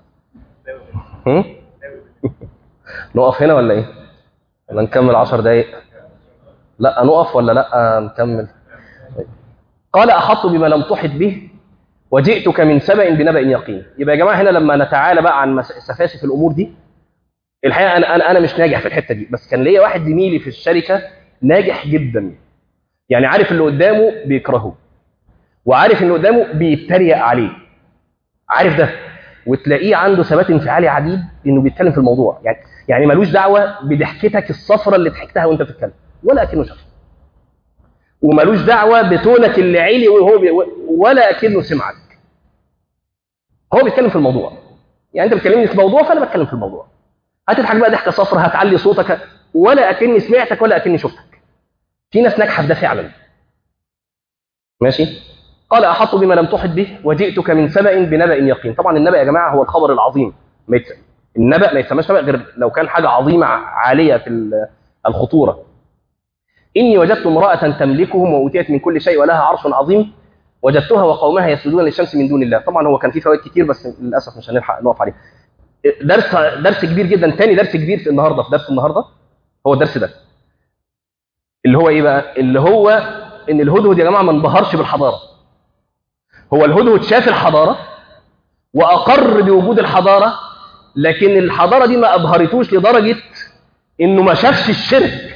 نقف هنا ولا ايه؟ ولا نكمل عشر دقائق؟ لا نقف ولا لا نكمل؟ قال احط بما لم تحط به وجئتك من سبأ بنبأ يقين. يبقى يا جماعه هنا لما نتعالى بقى عن سفاسف الامور دي، الحقيقه انا انا انا مش ناجح في الحته دي، بس كان ليا واحد زميلي في الشركه ناجح جدا. يعني عارف اللي قدامه بيكرهه، وعارف اللي قدامه بيتريق عليه، عارف ده، وتلاقيه عنده ثبات انفعالي عديد انه بيتكلم في الموضوع. يعني يعني ملوش دعوه بضحكتك الصفرة اللي ضحكتها وانت بتتكلم ولا اكنه شاف، وملوش دعوه بتونك اللي عالي وهو بي... ولا اكنه سمعك. هو بيتكلم في الموضوع. يعني انت بتكلمني في موضوع فانا بتكلم في الموضوع. هتضحك بقى ضحكه صفرة، هتعلي صوتك، ولا اكني سمعتك ولا اكني شفتك. في ناس ناجحه في ده فعلا. ماشي؟ قال احط بما لم تحط به وجئتك من سبأ بنبأ يقين. طبعا النبأ يا جماعه هو الخبر العظيم. ما يتس... النبأ ما يسمىش نبأ غير لو كان حاجه عظيمه عاليه في الخطوره. اني وجدت امراه تملكهم واوتيت من كل شيء ولها عرش عظيم وجدتها وقومها يسجدون للشمس من دون الله. طبعا هو كان فيه فوائد كتير بس للاسف مش هنلحق نقف عليه. درس درس كبير جدا. تاني درس كبير في النهارده، في درس النهارده هو الدرس ده، اللي هو ايه بقى؟ اللي هو ان الهدهد يا جماعه ما انبهرش بالحضاره. هو الهدهد شاف الحضاره واقر بوجود الحضاره، لكن الحضاره دي ما ابهرتوش لدرجه انه ما شافش الشرك.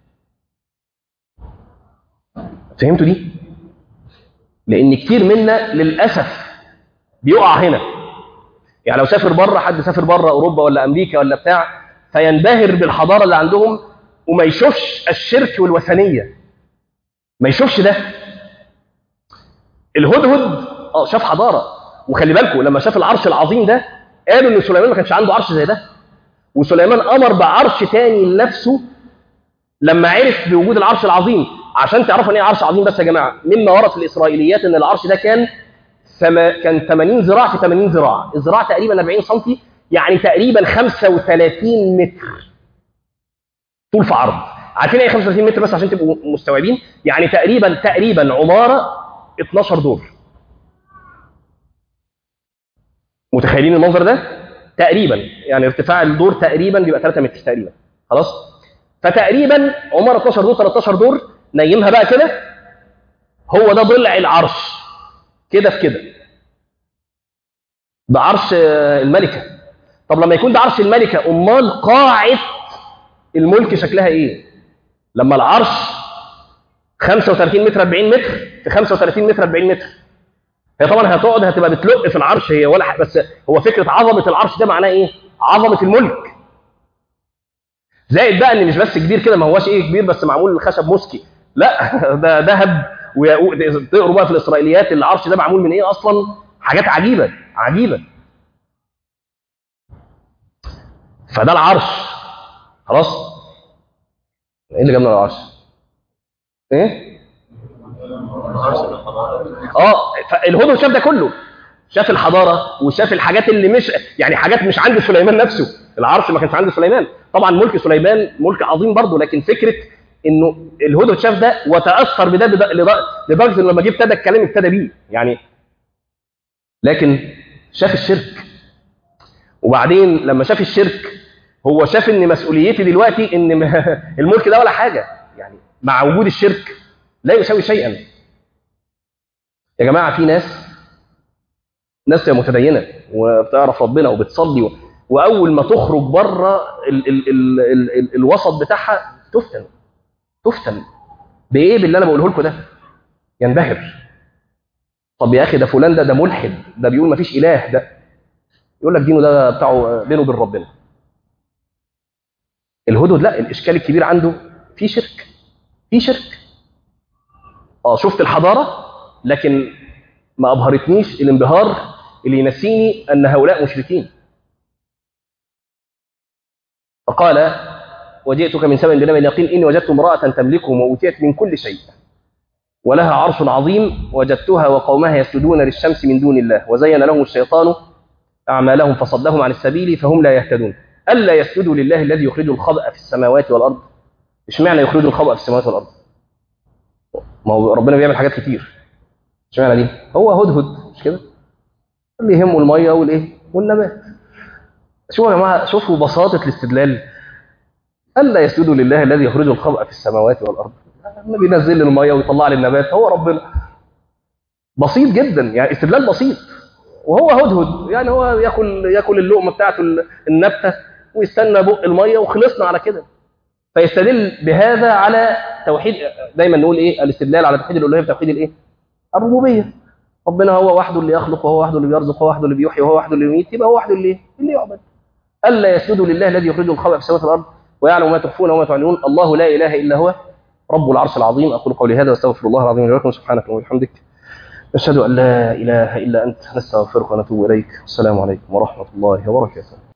فهمتوا دي؟ لان كتير منا للاسف بيقع هنا. يعني لو سافر بره، حد سافر بره اوروبا ولا امريكا ولا بتاع، فينبهر بالحضاره اللي عندهم وما يشوفش الشرك والوثنيه، ما يشوفش ده. الهدهد اه شاف حضاره، وخلي بالكم لما شاف العرش العظيم ده قالوا ان سليمان ما كانش عنده عرش زي ده، وسليمان امر بعرش تاني لنفسه لما عرف بوجود العرش العظيم. عشان تعرفوا ان ايه عرش عظيم بس يا جماعه، مما ورد في الاسرائيليات ان العرش ده كان سما كان ثمانين ذراع في ثمانين ذراع، الذراع تقريبا أربعين سم، يعني تقريبا خمسة وثلاثين متر طول في عرض. عارفين ايه خمسة وثلاثين متر بس عشان تبقوا مستوعبين؟ يعني تقريبا تقريبا عماره اتناشر دور. متخيلين المنظر ده؟ تقريبا يعني ارتفاع الدور تقريبا بيبقى ثلاثة متر تقريبا. خلاص؟ فتقريبا عماره اتناشر دور تلتاشر دور، نيمها بقى كده، هو ده ضلع العرش كده في كده. ده عرش الملكه. طب لما يكون ده عرش الملكه، امال قاعه الملك شكلها ايه؟ لما العرش خمسة وثلاثين متر أربعين متر في خمسة وثلاثين متر أربعين متر، هي طبعا هتقعد هتبقى بتلق في العرش هي ولا حاجه، بس هو فكره عظمه العرش ده معناه ايه؟ عظمه الملك. زائد بقى ان مش بس كبير كده، ما هواش ايه كبير بس معمول خشب موسكي، لا ده ذهب. وتقروا بقى في الاسرائيليات العرش ده معمول من ايه اصلا، حاجات عجيبه عجيبه. فده العرش. خلاص؟ ايه اللي جابنا العرش؟ ايه؟ اه فالهدهد شاف ده كله، شاف الحضاره وشاف الحاجات اللي مش يعني حاجات مش عند سليمان نفسه. العرش ما كانش عند سليمان، طبعا ملك سليمان ملك عظيم برضه، لكن فكره انه الهدهد شاف ده وتاثر بده لدرجه انه لما جه ابتدى الكلام ابتدى بيه يعني. لكن شاف الشرك، وبعدين لما شاف الشرك هو شاف ان مسؤوليتي دلوقتي ان الملك ده ولا حاجه، يعني مع وجود الشرك لا يساوي شيئا. يا جماعه في ناس ناس متدينه وبتعرف ربنا وبتصلي، واول ما تخرج بره ال ال ال ال ال الوسط بتاعها تفتن. تفتن بايه؟ باللي انا بقوله لكم ده. ينبهر. طب يا اخي ده فلان ده ده ملحد، ده بيقول ما فيش اله، ده يقول لك دينه ده بتاعه بينه وبين ربنا. الهدهد لا، الاشكال الكبير عنده في شرك، في شرك. اه شفت الحضاره، لكن ما ابهرتنيش الانبهار اللي ينسيني ان هؤلاء مشركين. فقال وجئتك من سبأ بنبأ يقين اني وجدت امرأة تملكهم وأوتيت من كل شيء ولها عرش عظيم وجدتها وقومها يسجدون للشمس من دون الله وزين لهم الشيطان أعمالهم فصدهم عن السبيل فهم لا يهتدون. ألا يسجدوا لله الذي يخرج الخبأ في السماوات والأرض. اشمعنى يخرج الخبأ في السماوات والأرض؟ ما هو ربنا بيعمل حاجات كتير، اشمعنى دي؟ هو هدهد مش كده؟ اللي يهمه المية والإيه؟ والنبات. شوفوا يا جماعة، شوفوا بساطة الاستدلال. ألا يسجدوا لله الذي يخرج الخبأ في السماوات والأرض. ما بينزل لي المية ويطلع لي النبات، هو ربنا. بسيط جدا، يعني استدلال بسيط. وهو هدهد، يعني هو ياكل ياكل اللقمه بتاعته النبته ويستنى بق الميه وخلصنا على كده. فيستدل بهذا على توحيد. دايما نقول ايه؟ الاستدلال على توحيد الالوهيه بتوحيد الايه؟ الربوبيه. ربنا هو وحده اللي يخلق، وهو وحده اللي بيرزق، وهو وحده اللي بيحيي، وهو وحده اللي يميت، يبقى هو وحده اللي اللي يعبد. الا يسجدوا لله الذي يخرج الخبأ في السماوات والارض ويعلم ما تخفون وما تعلنون الله لا اله الا هو رب العرش العظيم. اقول قولي هذا واستغفر الله العظيم لي ولكم. سبحانك اللهم وبحمدك نشهد أن لا إله إلا أنت نستغفرك ونتوب إليك. السلام عليكم ورحمة الله وبركاته.